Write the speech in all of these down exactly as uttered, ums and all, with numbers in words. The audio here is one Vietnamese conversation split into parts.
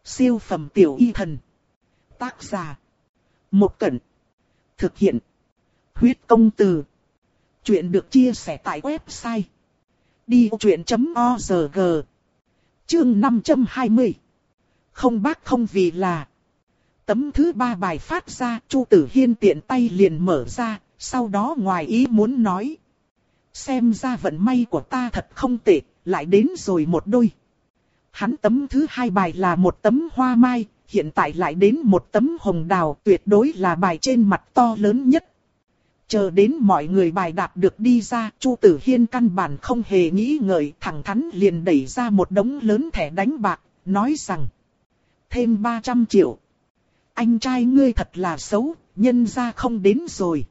Siêu phẩm tiểu y thần. Tác giả. Một Cẩn. Thực hiện. Huyết công từ. Chuyện được chia sẻ tại website đi vô chuyện chấm org. Chương năm trăm hai mươi. Không bác không vì là. Tấm thứ ba bài phát ra, Chu Tử Hiên tiện tay liền mở ra, sau đó ngoài ý muốn nói. Xem ra vận may của ta thật không tệ, lại đến rồi một đôi. Hắn tấm thứ hai bài là một tấm hoa mai, hiện tại lại đến một tấm hồng đào, tuyệt đối là bài trên mặt to lớn nhất. Chờ đến mọi người bài đạt được đi ra, Chu Tử Hiên căn bản không hề nghĩ ngợi, thẳng thắn liền đẩy ra một đống lớn thẻ đánh bạc, nói rằng. Thêm ba trăm triệu. Anh trai ngươi thật là xấu, nhân ra không đến rồi.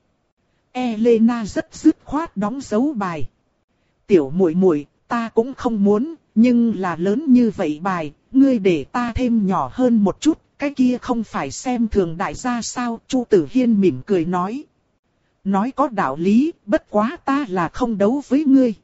Elena rất dứt khoát đóng dấu bài. Tiểu muội muội, ta cũng không muốn, nhưng là lớn như vậy bài, ngươi để ta thêm nhỏ hơn một chút, cái kia không phải xem thường đại gia sao? Chu Tử Hiên mỉm cười nói. Nói có đạo lý, bất quá ta là không đấu với ngươi.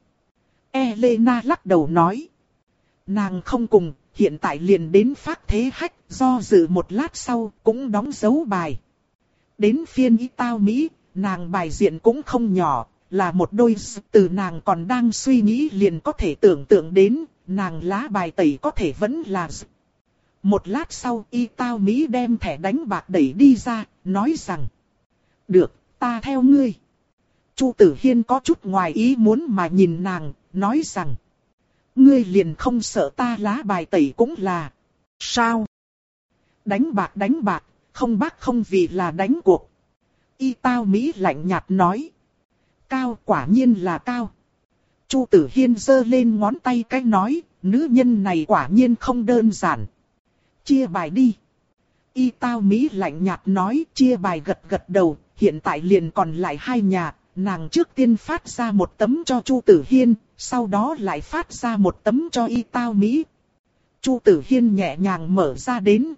Elena lắc đầu nói. Nàng không cùng, hiện tại liền đến phát thế hách, do dự một lát sau, cũng đóng dấu bài. Đến phiên ý tao Mỹ, nàng bài diện cũng không nhỏ, là một đôi từ nàng còn đang suy nghĩ liền có thể tưởng tượng đến, nàng lá bài tẩy có thể vẫn là. Một lát sau, y tao Mỹ đem thẻ đánh bạc đẩy đi ra, nói rằng. Được, ta theo ngươi. Chu Tử Hiên có chút ngoài ý muốn mà nhìn nàng, nói rằng. Ngươi liền không sợ ta lá bài tẩy cũng là. Sao? Đánh bạc đánh bạc, không bác không vì là đánh cuộc. Y tao Mỹ lạnh nhạt nói. Cao, quả nhiên là cao. Chu Tử Hiên giơ lên ngón tay cái nói, nữ nhân này quả nhiên không đơn giản. Chia bài đi. Y tao Mỹ lạnh nhạt nói, chia bài gật gật đầu, hiện tại liền còn lại hai nhà, nàng trước tiên phát ra một tấm cho Chu Tử Hiên, sau đó lại phát ra một tấm cho Y tao Mỹ. Chu Tử Hiên nhẹ nhàng mở ra đến.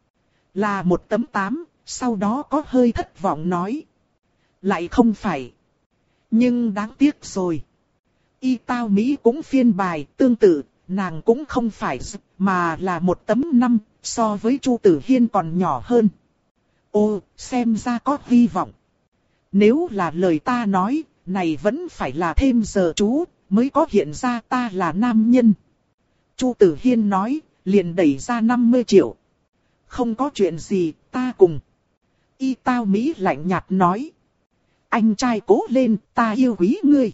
Là một tấm tám, sau đó có hơi thất vọng nói. Lại không phải. Nhưng đáng tiếc rồi. Y tao Mỹ cũng phiên bài tương tự, nàng cũng không phải, mà là một tấm năm, so với Chu Tử Hiên còn nhỏ hơn. Ô, xem ra có hy vọng. Nếu là lời ta nói, này vẫn phải là thêm giờ chú, mới có hiện ra ta là nam nhân. Chu Tử Hiên nói, liền đẩy ra năm mươi triệu. Không có chuyện gì, ta cùng. Y tao Mỹ lạnh nhạt nói. Anh trai cố lên, ta yêu quý ngươi.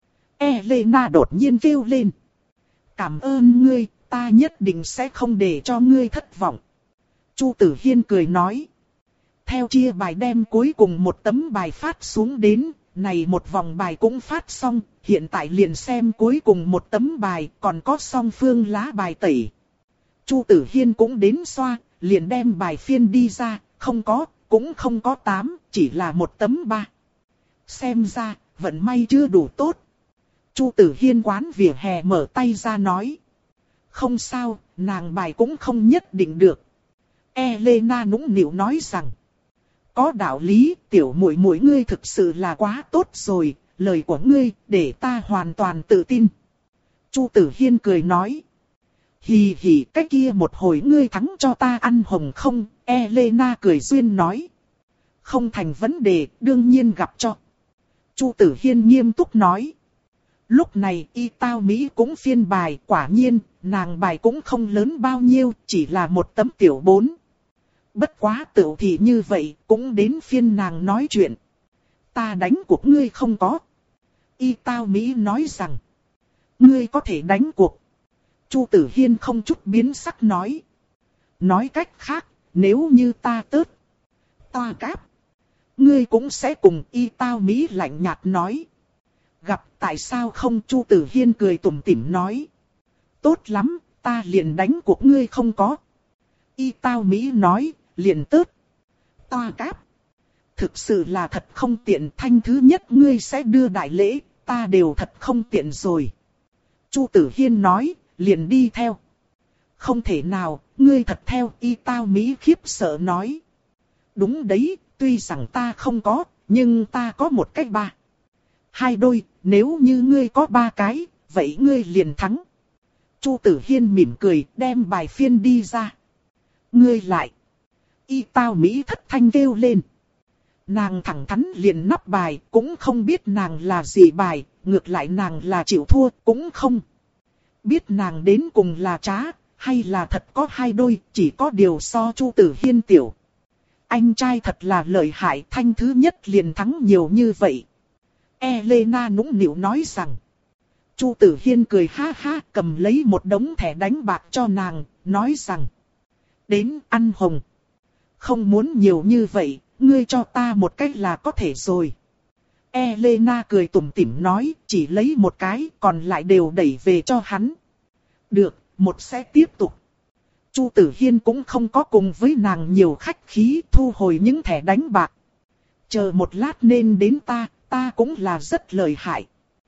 Elena đột nhiên kêu lên. Cảm ơn ngươi, ta nhất định sẽ không để cho ngươi thất vọng. Chu Tử Hiên cười nói. Theo chia bài đem cuối cùng một tấm bài phát xuống đến, này một vòng bài cũng phát xong, hiện tại liền xem cuối cùng một tấm bài, còn có song phương lá bài tẩy. Chu Tử Hiên cũng đến xoa, liền đem bài phiên đi ra, không có, cũng không có tám, chỉ là một tấm ba. Xem ra, vận may chưa đủ tốt. Chu Tử Hiên quán vỉa hè mở tay ra nói. Không sao, nàng bài cũng không nhất định được. Elena nũng nịu nói rằng. Có đạo lý, tiểu muội muội ngươi thực sự là quá tốt rồi, lời của ngươi để ta hoàn toàn tự tin. Chu Tử Hiên cười nói. Hì hì, cái kia một hồi ngươi thắng cho ta ăn hồng không? Elena cười duyên nói. Không thành vấn đề, đương nhiên gặp cho. Chu Tử Hiên nghiêm túc nói. Lúc này y tao Mỹ cũng phiên bài, quả nhiên, nàng bài cũng không lớn bao nhiêu, chỉ là một tấm tiểu bốn. Bất quá tựu thì như vậy, cũng đến phiên nàng nói chuyện. Ta đánh cuộc ngươi không có. Y tao Mỹ nói rằng. Ngươi có thể đánh cuộc. Chu Tử Hiên không chút biến sắc nói. Nói cách khác, nếu như ta tớt, ta cáp, ngươi cũng sẽ cùng. Y tao Mỹ lạnh nhạt nói. Gặp tại sao không? Chu Tử Hiên cười tủm tỉm nói. Tốt lắm, ta liền đánh cuộc ngươi không có. Y tao Mỹ nói, liền tớt, ta cáp. Thực sự là thật không tiện, thanh thứ nhất ngươi sẽ đưa đại lễ, ta đều thật không tiện rồi. Chu Tử Hiên nói, liền đi theo. Không thể nào, ngươi thật theo. Y tao Mỹ khiếp sợ nói. Đúng đấy, tuy rằng ta không có, nhưng ta có một cách ba. Hai đôi, nếu như ngươi có ba cái, vậy ngươi liền thắng. Chu Tử Hiên mỉm cười, đem bài phiên đi ra. Ngươi lại. Y Tao Mỹ thất thanh kêu lên. Nàng thẳng thắn liền nắp bài, cũng không biết nàng là gì bài, ngược lại nàng là chịu thua, cũng không biết nàng đến cùng là trá, hay là thật có hai đôi, chỉ có điều so Chu Tử Hiên tiểu. Anh trai thật là lợi hại, thanh thứ nhất liền thắng nhiều như vậy. Elena nũng nịu nói rằng. Chu Tử Hiên cười ha ha, cầm lấy một đống thẻ đánh bạc cho nàng, nói rằng. Đến ăn hồng. Không muốn nhiều như vậy, ngươi cho ta một cái là có thể rồi. Elena cười tủm tỉm nói, chỉ lấy một cái, còn lại đều đẩy về cho hắn. Được, một sẽ tiếp tục. Chu Tử Hiên cũng không có cùng với nàng nhiều khách khí, thu hồi những thẻ đánh bạc. Chờ một lát nên đến ta, ta cũng là rất lợi hại.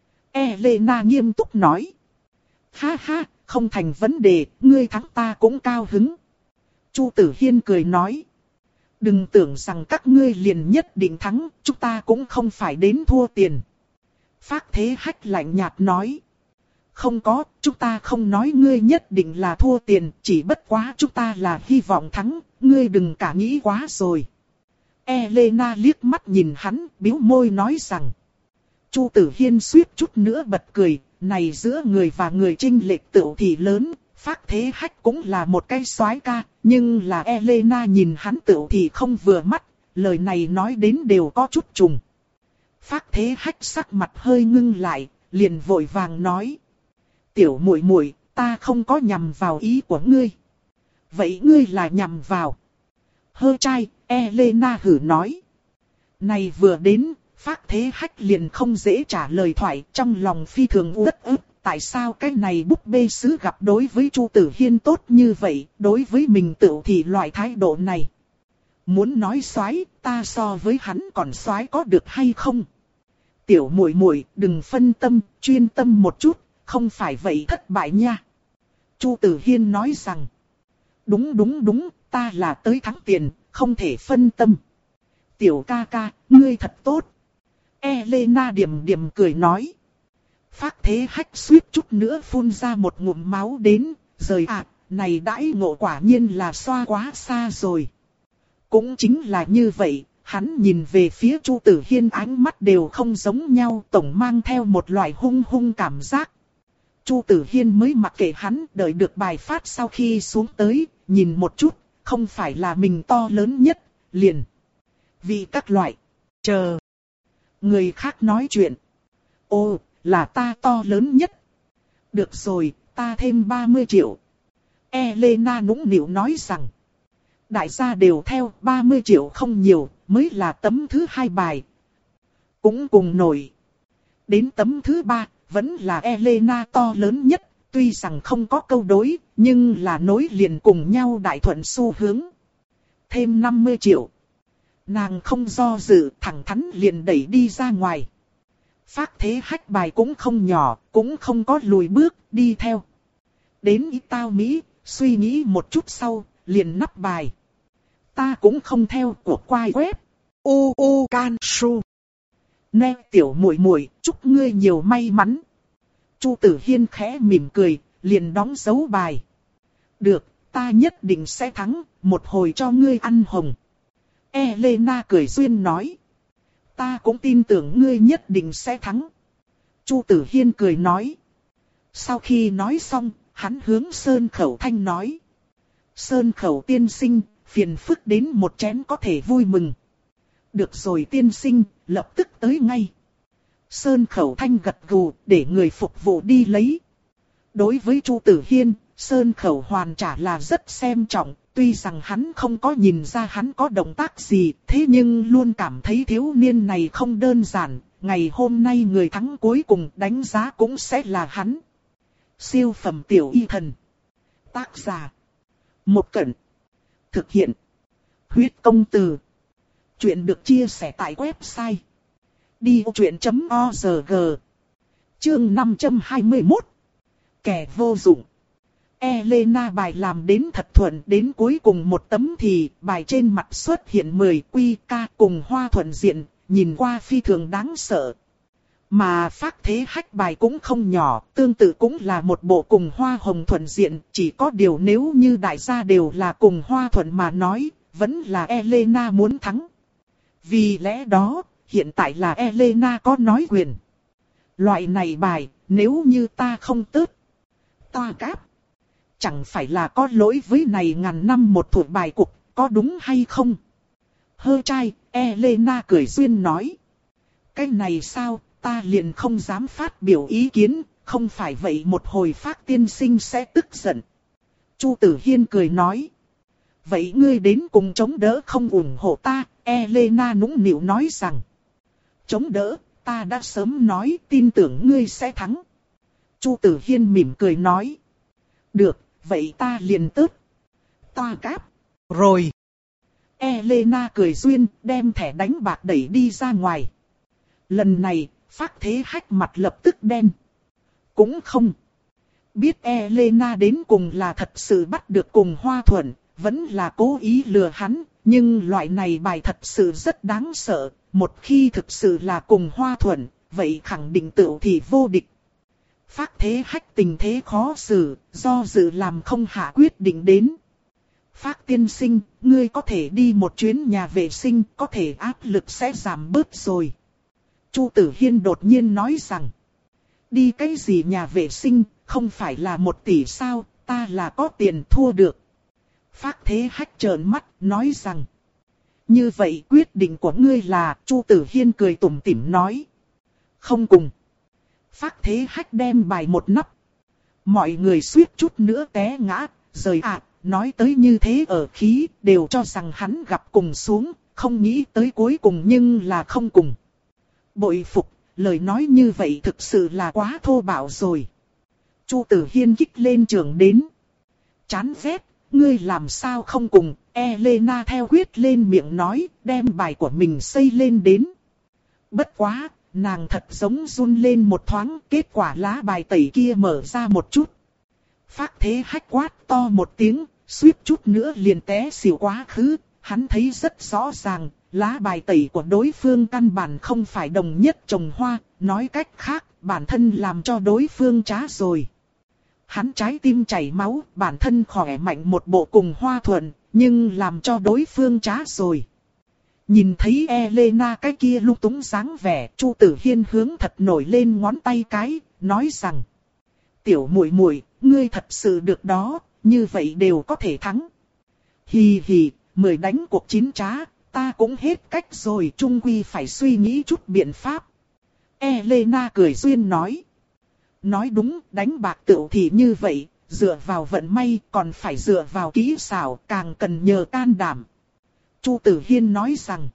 Elena nghiêm túc nói. Ha ha, không thành vấn đề, ngươi thắng ta cũng cao hứng. Chu Tử Hiên cười nói. Đừng tưởng rằng các ngươi liền nhất định thắng, chúng ta cũng không phải đến thua tiền. Phác Thế Hách lạnh nhạt nói. Không có, chúng ta không nói ngươi nhất định là thua tiền, chỉ bất quá chúng ta là hy vọng thắng, ngươi đừng cả nghĩ quá rồi. Elena liếc mắt nhìn hắn, bĩu môi nói rằng. Chu Tử Hiên suýt chút nữa bật cười, này giữa người và người chênh lệch tựu thì lớn, Phác Thế Hách cũng là một cái soái ca, nhưng là Elena nhìn hắn tựu thì không vừa mắt, lời này nói đến đều có chút trùng. Phác Thế Hách sắc mặt hơi ngưng lại, liền vội vàng nói. Tiểu muội muội, ta không có nhằm vào ý của ngươi. Vậy ngươi là nhằm vào. Hơ trai, Elena hử nói. Này vừa đến, Phác Thế Hách liền không dễ trả lời thoại, trong lòng phi thường uất ức. Tại sao cái này búp bê sứ gặp đối với Chu Tử Hiên tốt như vậy, đối với mình tự thì loại thái độ này. Muốn nói soái, ta so với hắn còn soái có được hay không? Tiểu muội muội, đừng phân tâm, chuyên tâm một chút, không phải vậy thất bại nha. Chu Tử Hiên nói rằng. Đúng đúng đúng, ta là tới thắng tiền, không thể phân tâm. Tiểu ca ca, ngươi thật tốt. Elena điềm điềm cười nói. Phác Thế Hách suýt chút nữa phun ra một ngụm máu đến, rời ạ, à, này đãi ngộ quả nhiên là xoa quá xa rồi. Cũng chính là như vậy, hắn nhìn về phía Chu Tử Hiên ánh mắt đều không giống nhau, tổng mang theo một loại hung hung cảm giác. Chu Tử Hiên mới mặc kệ hắn, đợi được bài phát sau khi xuống tới, nhìn một chút, không phải là mình to lớn nhất, liền. Vì các loại, chờ, người khác nói chuyện. Ô, là ta to lớn nhất. Được rồi, ta thêm ba mươi triệu. Elena nũng nịu nói rằng. Đại gia đều theo ba mươi triệu không nhiều, mới là tấm thứ hai bài. Cũng cùng nổi. Đến tấm thứ ba, vẫn là Elena to lớn nhất. Tuy rằng không có câu đối, nhưng là nối liền cùng nhau đại thuận xu hướng. Thêm năm mươi triệu. Nàng không do dự, thẳng thắn liền đẩy đi ra ngoài. Phác Thế Hách bài cũng không nhỏ, cũng không có lùi bước, đi theo. Đến ý tao Mỹ, suy nghĩ một chút sau, liền nắp bài. Ta cũng không theo của quai web. U U Can Su. Nè tiểu muội muội, chúc ngươi nhiều may mắn. Chu Tử Hiên khẽ mỉm cười, liền đóng dấu bài. Được, ta nhất định sẽ thắng, một hồi cho ngươi ăn hồng. Elena cười duyên nói. Ta cũng tin tưởng ngươi nhất định sẽ thắng. Chu Tử Hiên cười nói. Sau khi nói xong, hắn hướng Sơn Khẩu Thanh nói. Sơn Khẩu tiên sinh, phiền phức đến một chén có thể vui mừng. Được rồi tiên sinh, lập tức tới ngay. Sơn Khẩu Thanh gật gù, để người phục vụ đi lấy. Đối với Chu Tử Hiên, Sơn Khẩu Hoàn trả là rất xem trọng. Tuy rằng hắn không có nhìn ra hắn có động tác gì, thế nhưng luôn cảm thấy thiếu niên này không đơn giản. Ngày hôm nay người thắng cuối cùng đánh giá cũng sẽ là hắn. Siêu phẩm tiểu y thần. Tác giả. Một Cẩn. Thực hiện. Huyết công từ. Chuyện được chia sẻ tại website. đi vô chuyện chấm org. Chương năm trăm hai mươi mốt. Kẻ vô dụng. Elena bài làm đến thật thuận, đến cuối cùng một tấm thì bài trên mặt xuất hiện mười quy ca cùng hoa thuận diện, nhìn qua phi thường đáng sợ. Mà phác thế hách bài cũng không nhỏ, tương tự cũng là một bộ cùng Hoa Hồng thuận diện, chỉ có điều nếu như đại gia đều là cùng Hoa Thuận mà nói, vẫn là Elena muốn thắng. Vì lẽ đó, hiện tại là Elena có nói quyền. Loại này bài, nếu như ta không tớt, ta cáp, chẳng phải là có lỗi với này ngàn năm một thuộc bài cục, có đúng hay không? Hơ trai, Elena cười duyên nói. Cái này sao, ta liền không dám phát biểu ý kiến, không phải vậy một hồi Phác tiên sinh sẽ tức giận. Chu Tử Hiên cười nói. Vậy ngươi đến cùng chống đỡ không ủng hộ ta, Elena nũng nịu nói rằng. Chống đỡ, ta đã sớm nói tin tưởng ngươi sẽ thắng. Chu Tử Hiên mỉm cười nói. Được, vậy ta liền tớt. Ta cáp. Rồi. Elena cười duyên, đem thẻ đánh bạc đẩy đi ra ngoài. Lần này, Phác thế hách mặt lập tức đen. Cũng không. Biết Elena đến cùng là thật sự bắt được cùng Hoa Thuận, vẫn là cố ý lừa hắn, nhưng loại này bài thật sự rất đáng sợ. Một khi thực sự là cùng Hoa Thuận, vậy khẳng định tựu thì vô địch. Phác thế hách tình thế khó xử, do dự làm không hạ quyết định đến. Phác tiên sinh, ngươi có thể đi một chuyến nhà vệ sinh, có thể áp lực sẽ giảm bớt rồi. Chu Tử Hiên đột nhiên nói rằng. Đi cái gì nhà vệ sinh, không phải là một tỷ sao, ta là có tiền thua được. Phác thế hách trợn mắt, nói rằng. Như vậy quyết định của ngươi là, Chu Tử Hiên cười tủm tỉm nói. Không cùng. Phác thế hách đem bài một nắp. Mọi người suýt chút nữa té ngã, rời ạ, à, nói tới như thế ở khí, đều cho rằng hắn gặp cùng xuống, không nghĩ tới cuối cùng nhưng là không cùng. Bội phục, lời nói như vậy thực sự là quá thô bạo rồi. Chu Tử Hiên kích lên trường đến. Chán ghét, ngươi làm sao không cùng, Elena theo quyết lên miệng nói, đem bài của mình xây lên đến. Bất quá, nàng thật giống run lên một thoáng, kết quả lá bài tẩy kia mở ra một chút. Phác thế hách quát to một tiếng, suýt chút nữa liền té xỉu quá khứ, hắn thấy rất rõ ràng, lá bài tẩy của đối phương căn bản không phải đồng nhất trồng hoa, nói cách khác, bản thân làm cho đối phương trá rồi. Hắn trái tim chảy máu, bản thân khỏe mạnh một bộ cùng Hoa Thuận, nhưng làm cho đối phương trá rồi. Nhìn thấy Elena cái kia lung túng dáng vẻ, Chu Tử Hiên hướng thật nổi lên ngón tay cái, nói rằng. Tiểu muội muội, ngươi thật sự được đó, như vậy đều có thể thắng. Hì hì, mười đánh cuộc chín trá, ta cũng hết cách rồi, chung quy phải suy nghĩ chút biện pháp. Elena cười duyên nói. Nói đúng, đánh bạc tựu thì như vậy, dựa vào vận may còn phải dựa vào kỹ xảo, càng cần nhờ can đảm. Chu Tử Hiên nói rằng.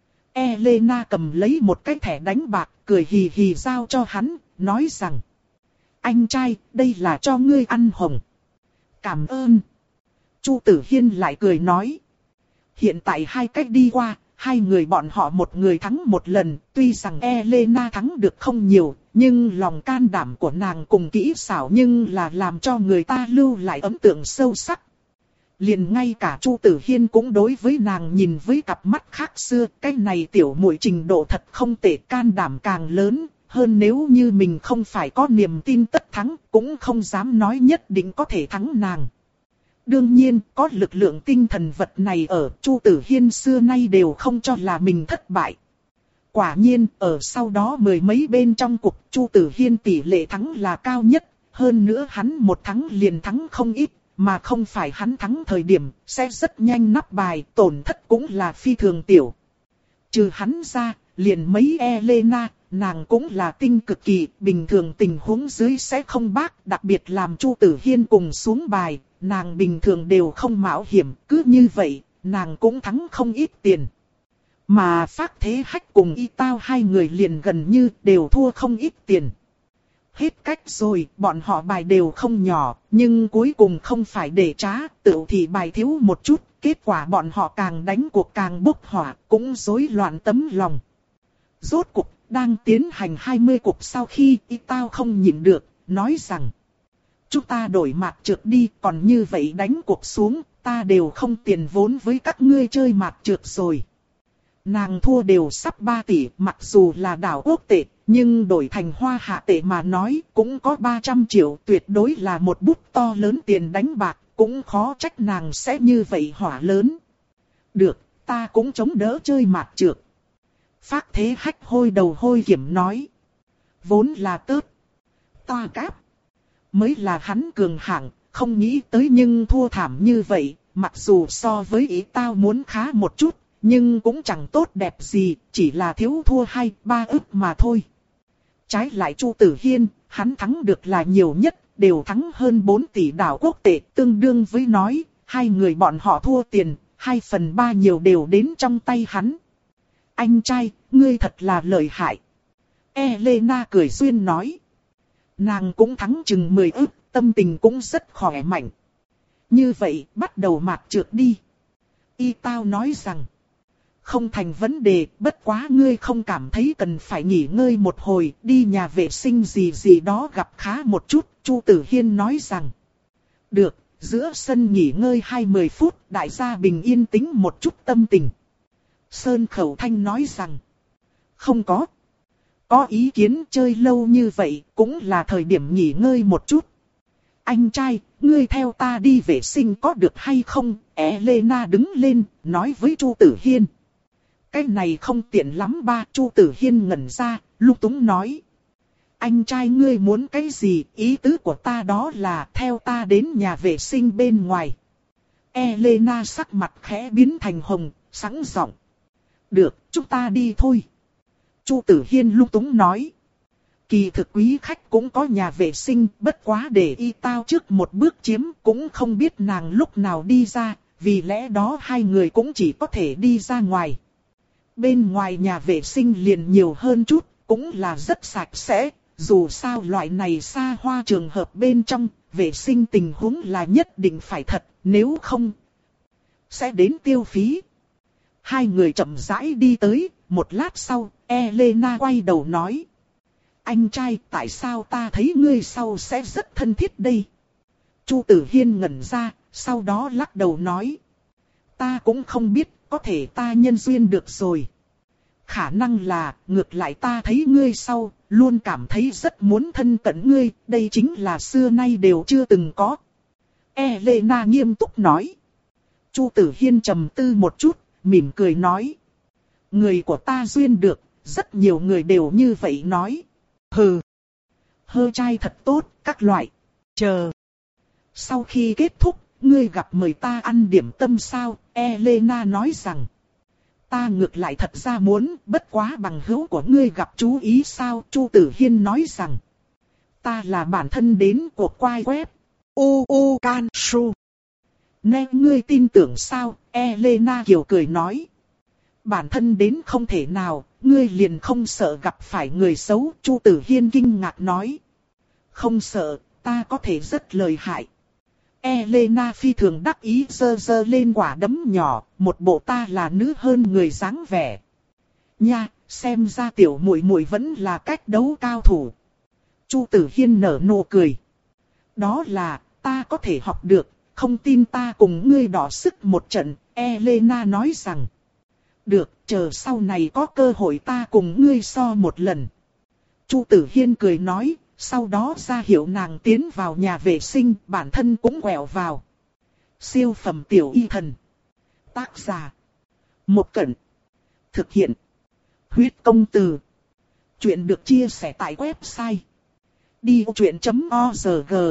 Elena cầm lấy một cái thẻ đánh bạc, cười hì hì giao cho hắn, nói rằng. Anh trai, đây là cho ngươi ăn hồng. Cảm ơn. Chu Tử Hiên lại cười nói. Hiện tại hai cách đi qua, hai người bọn họ một người thắng một lần, tuy rằng Elena thắng được không nhiều, nhưng lòng can đảm của nàng cùng kỹ xảo nhưng là làm cho người ta lưu lại ấn tượng sâu sắc. Liền ngay cả Chu Tử Hiên cũng đối với nàng nhìn với cặp mắt khác xưa, cái này tiểu muội trình độ thật không tệ, can đảm càng lớn, hơn nếu như mình không phải có niềm tin tất thắng, cũng không dám nói nhất định có thể thắng nàng. Đương nhiên, có lực lượng tinh thần vật này ở, Chu Tử Hiên xưa nay đều không cho là mình thất bại. Quả nhiên, ở sau đó mười mấy bên trong cuộc, Chu Tử Hiên tỷ lệ thắng là cao nhất, hơn nữa hắn một thắng liền thắng không ít, mà không phải hắn thắng thời điểm, sẽ rất nhanh nắp bài, tổn thất cũng là phi thường tiểu. Trừ hắn ra, liền mấy Elena, nàng cũng là tinh cực kỳ, bình thường tình huống dưới sẽ không bác, đặc biệt làm Chu Tử Hiên cùng xuống bài, nàng bình thường đều không mạo hiểm, cứ như vậy, nàng cũng thắng không ít tiền. Mà Phác thế hách cùng Y Tao hai người liền gần như đều thua không ít tiền. Hết cách rồi, bọn họ bài đều không nhỏ, nhưng cuối cùng không phải để trá, tự thì bài thiếu một chút, kết quả bọn họ càng đánh cuộc càng bốc hỏa, cũng rối loạn tấm lòng. Rốt cuộc, đang tiến hành hai mươi cuộc sau khi Y Tao không nhịn được, nói rằng. Chúng ta đổi mạc trượt đi, còn như vậy đánh cuộc xuống, ta đều không tiền vốn với các ngươi chơi mạc trượt rồi. Nàng thua đều sắp ba tỷ, mặc dù là đảo quốc tệ, nhưng đổi thành hoa hạ tệ mà nói cũng có ba trăm triệu, tuyệt đối là một bút to lớn tiền đánh bạc, cũng khó trách nàng sẽ như vậy hỏa lớn. Được, ta cũng chống đỡ chơi mạt trược. Phác Thế Hách hôi đầu hôi kiểm nói. Vốn là tớt. Toa cáp. Mới là hắn cường hạng, không nghĩ tới nhưng thua thảm như vậy, mặc dù so với ý tao muốn khá một chút, nhưng cũng chẳng tốt đẹp gì, chỉ là thiếu thua hai, ba ức mà thôi. Trái lại Chu Tử Hiên, hắn thắng được là nhiều nhất, đều thắng hơn bốn tỷ đảo quốc tệ, tương đương với nói, hai người bọn họ thua tiền, hai phần ba nhiều đều đến trong tay hắn. Anh trai, ngươi thật là lợi hại. Elena cười duyên nói. Nàng cũng thắng chừng mười ức, tâm tình cũng rất khỏe mạnh. Như vậy, bắt đầu mạt trược đi. Y Tao nói rằng. Không thành vấn đề, bất quá ngươi không cảm thấy cần phải nghỉ ngơi một hồi, đi nhà vệ sinh gì gì đó gặp khá một chút, Chu Tử Hiên nói rằng. Được, giữa sân nghỉ ngơi hai mươi phút, đại gia bình yên tĩnh một chút tâm tình. Sơn Khẩu Thanh nói rằng. Không có. Có ý kiến chơi lâu như vậy, cũng là thời điểm nghỉ ngơi một chút. Anh trai, ngươi theo ta đi vệ sinh có được hay không? Elena đứng lên, nói với Chu Tử Hiên. Cái này không tiện lắm ba, Chu Tử Hiên ngẩn ra, lung túng nói. Anh trai ngươi muốn cái gì, ý tứ của ta đó là theo ta đến nhà vệ sinh bên ngoài. Elena sắc mặt khẽ biến thành hồng, sẵn giọng. Được, chúng ta đi thôi. Chu Tử Hiên lung túng nói. Kỳ thực quý khách cũng có nhà vệ sinh, bất quá để Y Tao trước một bước chiếm, cũng không biết nàng lúc nào đi ra, vì lẽ đó hai người cũng chỉ có thể đi ra ngoài. Bên ngoài nhà vệ sinh liền nhiều hơn chút, cũng là rất sạch sẽ, dù sao loại này xa hoa trường hợp bên trong, vệ sinh tình huống là nhất định phải thật, nếu không sẽ đến tiêu phí. Hai người chậm rãi đi tới, một lát sau, Elena quay đầu nói. Anh trai, tại sao ta thấy ngươi sau sẽ rất thân thiết đây? Chu Tử Hiên ngẩn ra, sau đó lắc đầu nói. Ta cũng không biết, có thể ta nhân duyên được rồi. Khả năng là, ngược lại ta thấy ngươi sau, luôn cảm thấy rất muốn thân cận ngươi, đây chính là xưa nay đều chưa từng có. Elena nghiêm túc nói. Chu Tử Hiên trầm tư một chút, mỉm cười nói. Người của ta duyên được, rất nhiều người đều như vậy nói. Hừ. Hơ trai thật tốt, các loại. Chờ. Sau khi kết thúc, ngươi gặp mời ta ăn điểm tâm sao? Elena nói rằng. Ta ngược lại thật ra muốn, bất quá bằng hữu của ngươi gặp chú ý sao? Chu Tử Hiên nói rằng. Ta là bản thân đến cuộc quay web. U U Can Su. Nè ngươi tin tưởng sao? Elena kiều cười nói. Bản thân đến không thể nào, ngươi liền không sợ gặp phải người xấu. Chu Tử Hiên kinh ngạc nói. Không sợ, ta có thể rất lợi hại. Elena phi thường đắc ý giơ giơ lên quả đấm nhỏ, một bộ ta là nữ hơn người dáng vẻ. Nha, xem ra tiểu muội muội vẫn là cách đấu cao thủ. Chu Tử Hiên nở nụ cười. Đó là, ta có thể học được, không tin ta cùng ngươi đọ sức một trận. Elena nói rằng. Được, chờ sau này có cơ hội ta cùng ngươi so một lần. Chu Tử Hiên cười nói, sau đó ra hiệu nàng tiến vào nhà vệ sinh, bản thân cũng quẹo vào. Siêu phẩm tiểu y thần. Tác giả. Một Cẩn. Thực hiện. Huyết công từ. Chuyện được chia sẻ tại website. đi ô chuyện chấm org.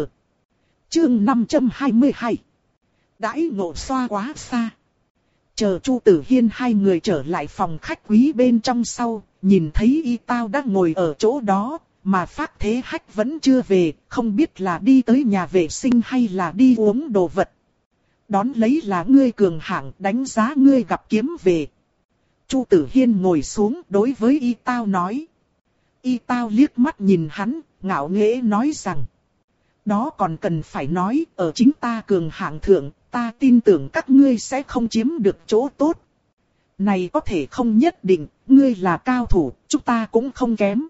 Chương năm trăm hai mươi hai. Đãi ngộ xoa quá xa. Chờ Chu Tử Hiên hai người trở lại phòng khách quý bên trong sau, nhìn thấy Y Tao đang ngồi ở chỗ đó, mà Phác Thế Hách vẫn chưa về, không biết là đi tới nhà vệ sinh hay là đi uống đồ vật. Đón lấy là ngươi cường hạng, đánh giá ngươi gặp kiếm về. Chu Tử Hiên ngồi xuống đối với Y Tao nói. Y Tao liếc mắt nhìn hắn, ngạo nghễ nói rằng. Đó còn cần phải nói, ở chính ta cường hạng thượng, ta tin tưởng các ngươi sẽ không chiếm được chỗ tốt. Này có thể không nhất định, ngươi là cao thủ, chúng ta cũng không kém.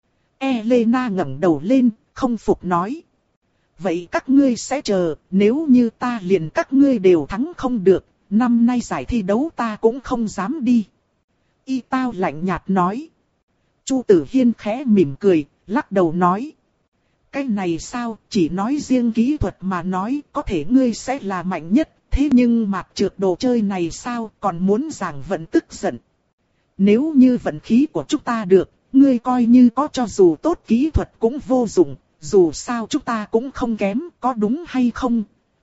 Elena ngẩng đầu lên, không phục nói. Vậy các ngươi sẽ chờ, nếu như ta liền các ngươi đều thắng không được, năm nay giải thi đấu ta cũng không dám đi. Y Tao lạnh nhạt nói. Chu Tử Hiên khẽ mỉm cười, lắc đầu nói. Cái này sao, chỉ nói riêng kỹ thuật mà nói, có thể ngươi sẽ là mạnh nhất, thế nhưng mạt trượt đồ chơi này sao, còn muốn giảng vận tức giận. Nếu như vận khí của chúng ta được, ngươi coi như có cho dù tốt kỹ thuật cũng vô dụng, dù sao chúng ta cũng không kém, có đúng hay không?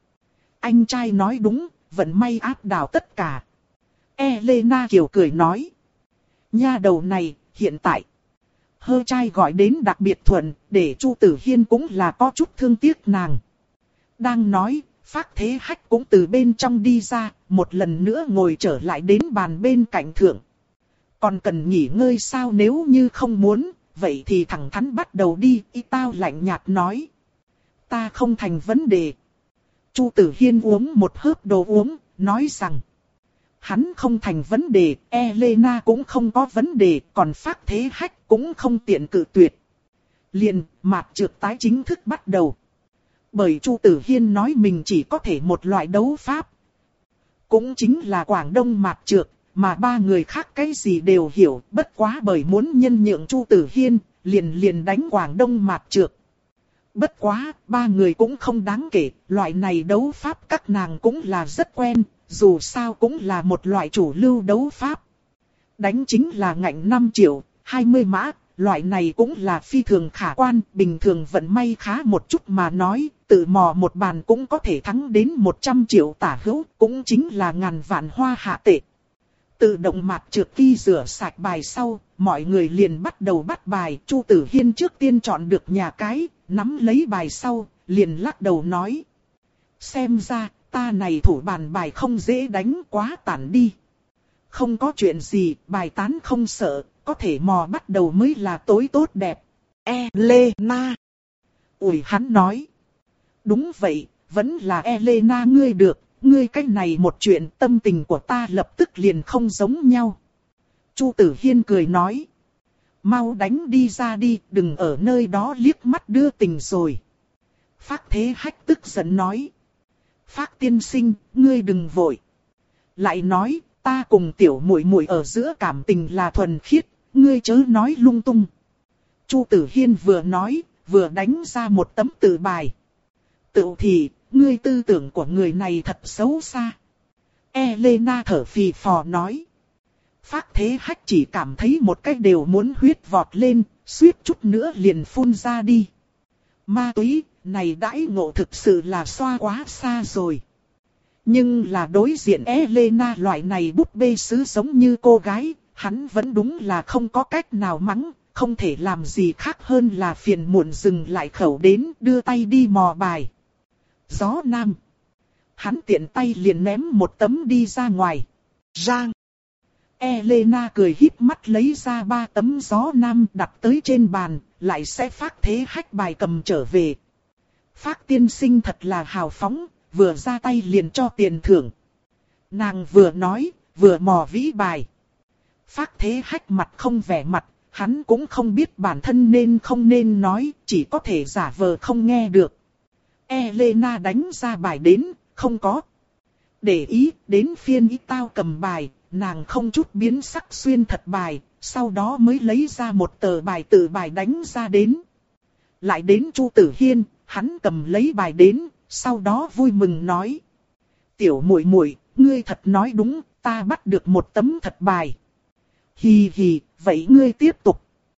Anh trai nói đúng, vận may áp đảo tất cả. Elena Kiều cười nói. Nha đầu này, hiện tại. Hơ trai gọi đến đặc biệt thuận, để Chu Tử Hiên cũng là có chút thương tiếc nàng. Đang nói, Phác Thế Hách cũng từ bên trong đi ra, một lần nữa ngồi trở lại đến bàn bên cạnh thượng. Còn cần nghỉ ngơi sao, nếu như không muốn, vậy thì thẳng thắn bắt đầu đi, y tao lạnh nhạt nói. Ta không thành vấn đề. Chu Tử Hiên uống một hớp đồ uống, nói rằng. Hắn không thành vấn đề, Elena cũng không có vấn đề, còn Phác Thế Hách cũng không tiện cự tuyệt. Liền, mạt trượt tái chính thức bắt đầu. Bởi Chu Tử Hiên nói mình chỉ có thể một loại đấu pháp. Cũng chính là Quảng Đông mạt trượt, mà ba người khác cái gì đều hiểu, bất quá bởi muốn nhân nhượng Chu Tử Hiên, liền liền đánh Quảng Đông mạt trượt. Bất quá, ba người cũng không đáng kể, loại này đấu pháp các nàng cũng là rất quen, dù sao cũng là một loại chủ lưu đấu pháp. Đánh chính là ngạnh năm triệu, hai mươi mã, loại này cũng là phi thường khả quan, bình thường vận may khá một chút mà nói, tự mò một bàn cũng có thể thắng đến một trăm triệu tả hữu, cũng chính là ngàn vạn hoa hạ tệ. Tự động mạt trượt khi rửa sạch bài sau, mọi người liền bắt đầu bắt bài. Chu Tử Hiên trước tiên chọn được nhà cái, nắm lấy bài sau, liền lắc đầu nói. Xem ra, ta này thủ bàn bài không dễ đánh, quá tản đi. Không có chuyện gì, bài tán không sợ, có thể mò bắt đầu mới là tối tốt đẹp. Elena. Ủi hắn nói. Đúng vậy, vẫn là Elena ngươi được. Ngươi cách này một chuyện, tâm tình của ta lập tức liền không giống nhau. Chu Tử Hiên cười nói. Mau đánh đi ra đi, đừng ở nơi đó liếc mắt đưa tình rồi. Phác Thế Hách tức giận nói. Phác tiên sinh, ngươi đừng vội. Lại nói, ta cùng tiểu muội muội ở giữa cảm tình là thuần khiết, ngươi chớ nói lung tung. Chu Tử Hiên vừa nói, vừa đánh ra một tấm tự bài. Tự thì, ngươi tư tưởng của người này thật xấu xa. Elena thở phì phò nói. Phác Thế Hách chỉ cảm thấy một cái đều muốn huyết vọt lên, suýt chút nữa liền phun ra đi. Ma túy, này đãi ngộ thực sự là xoa quá xa rồi. Nhưng là đối diện Elena loại này búp bê sứ giống như cô gái, hắn vẫn đúng là không có cách nào mắng, không thể làm gì khác hơn là phiền muộn dừng lại khẩu đến đưa tay đi mò bài. Gió Nam. Hắn tiện tay liền ném một tấm đi ra ngoài. Giang. Elena cười híp mắt lấy ra ba tấm Gió Nam đặt tới trên bàn, lại sẽ Phác Thế Hách bài cầm trở về. Phác tiên sinh thật là hào phóng, vừa ra tay liền cho tiền thưởng. Nàng vừa nói, vừa mò vĩ bài. Phác Thế Hách mặt không vẻ mặt, hắn cũng không biết bản thân nên không nên nói, chỉ có thể giả vờ không nghe được. Elena đánh ra bài đến, không có. Để ý, đến phiên ý tao cầm bài, nàng không chút biến sắc xuyên thật bài, sau đó mới lấy ra một tờ bài tự bài đánh ra đến. Lại đến Chu Tử Hiên, hắn cầm lấy bài đến, sau đó vui mừng nói. Tiểu muội muội, ngươi thật nói đúng, ta bắt được một tấm thật bài. Hì hì, vậy ngươi tiếp tục.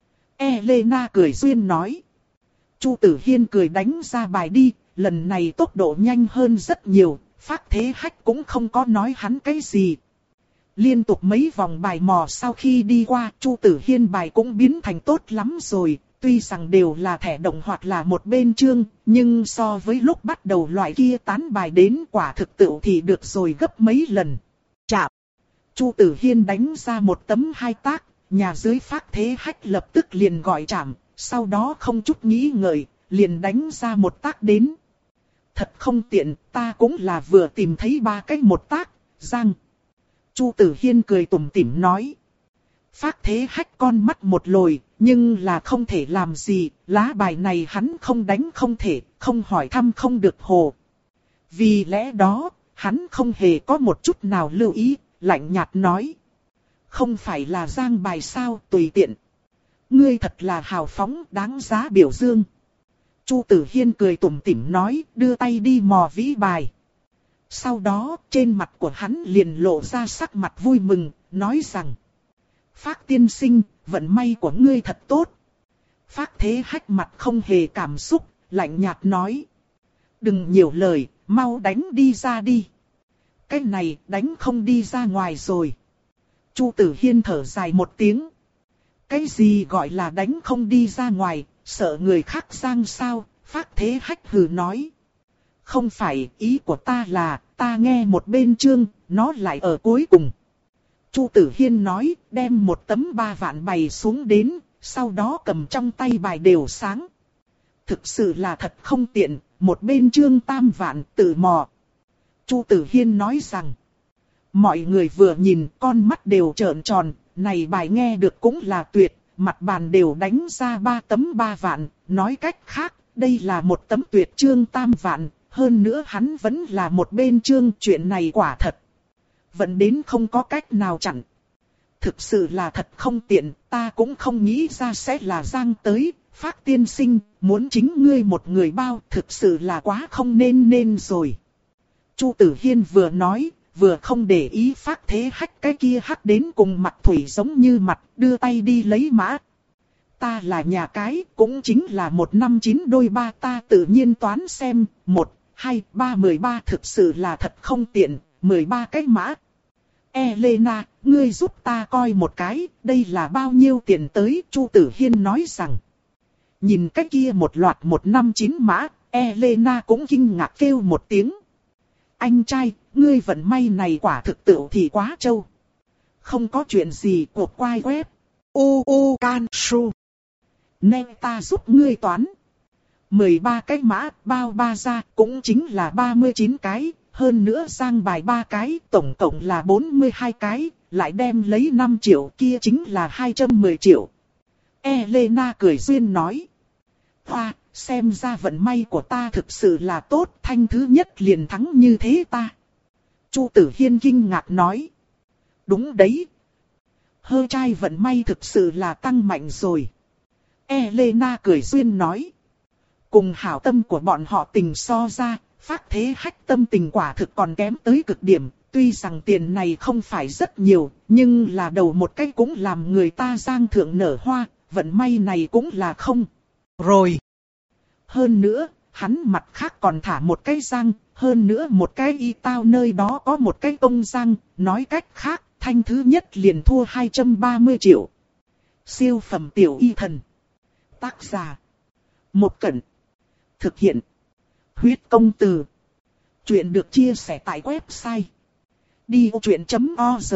Elena cười duyên nói. Chu Tử Hiên cười đánh ra bài đi, lần này tốc độ nhanh hơn rất nhiều, Phác Thế Hách cũng không có nói hắn cái gì. Liên tục mấy vòng bài mò sau khi đi qua, Chu Tử Hiên bài cũng biến thành tốt lắm rồi, tuy rằng đều là thẻ động hoặc là một bên chương, nhưng so với lúc bắt đầu loại kia tán bài đến quả thực tự thì được rồi gấp mấy lần. Chạm. Chu Tử Hiên đánh ra một tấm hai tác, nhà dưới Phác Thế Hách lập tức liền gọi chạm, sau đó không chút nghĩ ngợi, liền đánh ra một tác đến. Thật không tiện, ta cũng là vừa tìm thấy ba cái một tác, răng. Chu Tử Hiên cười tủm tỉm nói. Phác Thế Hách con mắt một lồi, nhưng là không thể làm gì, lá bài này hắn không đánh không thể, không hỏi thăm không được hồ. Vì lẽ đó, hắn không hề có một chút nào lưu ý, lạnh nhạt nói. Không phải là giang bài sao, tùy tiện. ngươi thật là hào phóng, đáng giá biểu dương. Chu Tử Hiên cười tủm tỉm nói, đưa tay đi mò vĩ bài. Sau đó, trên mặt của hắn liền lộ ra sắc mặt vui mừng, nói rằng: Phác tiên sinh, vận may của ngươi thật tốt. Phác Thế Hách mặt không hề cảm xúc, lạnh nhạt nói: Đừng nhiều lời, mau đánh đi ra đi. Cái này đánh không đi ra ngoài rồi. Chu Tử Hiên thở dài một tiếng. Cái gì gọi là đánh không đi ra ngoài, sợ người khác giang sao? Phác Thế Hách hừ nói. Không phải, ý của ta là, ta nghe một bên chương, nó lại ở cuối cùng. Chu Tử Hiên nói, đem một tấm ba vạn bày xuống đến, sau đó cầm trong tay bài đều sáng. Thực sự là thật không tiện, một bên chương tam vạn tự mò. Chu Tử Hiên nói rằng, mọi người vừa nhìn con mắt đều trợn tròn, này bài nghe được cũng là tuyệt, mặt bàn đều đánh ra ba tấm ba vạn, nói cách khác, đây là một tấm tuyệt chương tam vạn, hơn nữa hắn vẫn là một bên chương, chuyện này quả thật. Vẫn đến không có cách nào chặn. Thực sự là thật không tiện, ta cũng không nghĩ ra sẽ là Giang tới, Phác tiên sinh, muốn chính ngươi một người bao, thực sự là quá không nên nên rồi. Chu Tử Hiên vừa nói, vừa không để ý Phác Thế Hách cái kia hắc đến cùng mặt thủy giống như mặt, đưa tay đi lấy mã. Ta là nhà cái, cũng chính là một năm chín đôi ba, ta tự nhiên toán xem, một, hai, ba, mười ba thực sự là thật không tiện, mười ba cái mã. Elena, ngươi giúp ta coi một cái, đây là bao nhiêu tiền tới, Chu Tử Hiên nói rằng. Nhìn cái kia một loạt một năm chín mã, Elena cũng kinh ngạc kêu một tiếng. Anh trai, ngươi vận may này quả thực tự thì quá trâu. Không có chuyện gì, cuộc quay web. U U Can Su. Nên ta giúp ngươi toán. mười ba cái mã, bao ba ra, cũng chính là ba mươi chín cái. Hơn nữa sang bài ba cái, tổng cộng là bốn mươi hai cái. Lại đem lấy năm triệu, kia chính là hai trăm mười triệu. Elena cười duyên nói. Hoa, xem ra vận may của ta thực sự là tốt, thanh thứ nhất liền thắng như thế ta. Chu Tử Hiên kinh ngạc nói. Đúng đấy. Hơ trai vận may thực sự là tăng mạnh rồi. Elena cười duyên nói. Cùng hảo tâm của bọn họ tình so ra, Phác Thế Hách tâm tình quả thực còn kém tới cực điểm. Tuy rằng tiền này không phải rất nhiều, nhưng là đầu một cái cũng làm người ta giang thượng nở hoa, vận may này cũng là không. Rồi. Hơn nữa, hắn mặt khác còn thả một cái răng, hơn nữa một cái y tao nơi đó có một cái công răng, nói cách khác, thanh thứ nhất liền thua hai trăm ba mươi triệu. Siêu phẩm tiểu y thần. Tác giả. Một Cẩn. Thực hiện. Huyết công từ. Chuyện được chia sẻ tại website. đi vô chuyện chấm org.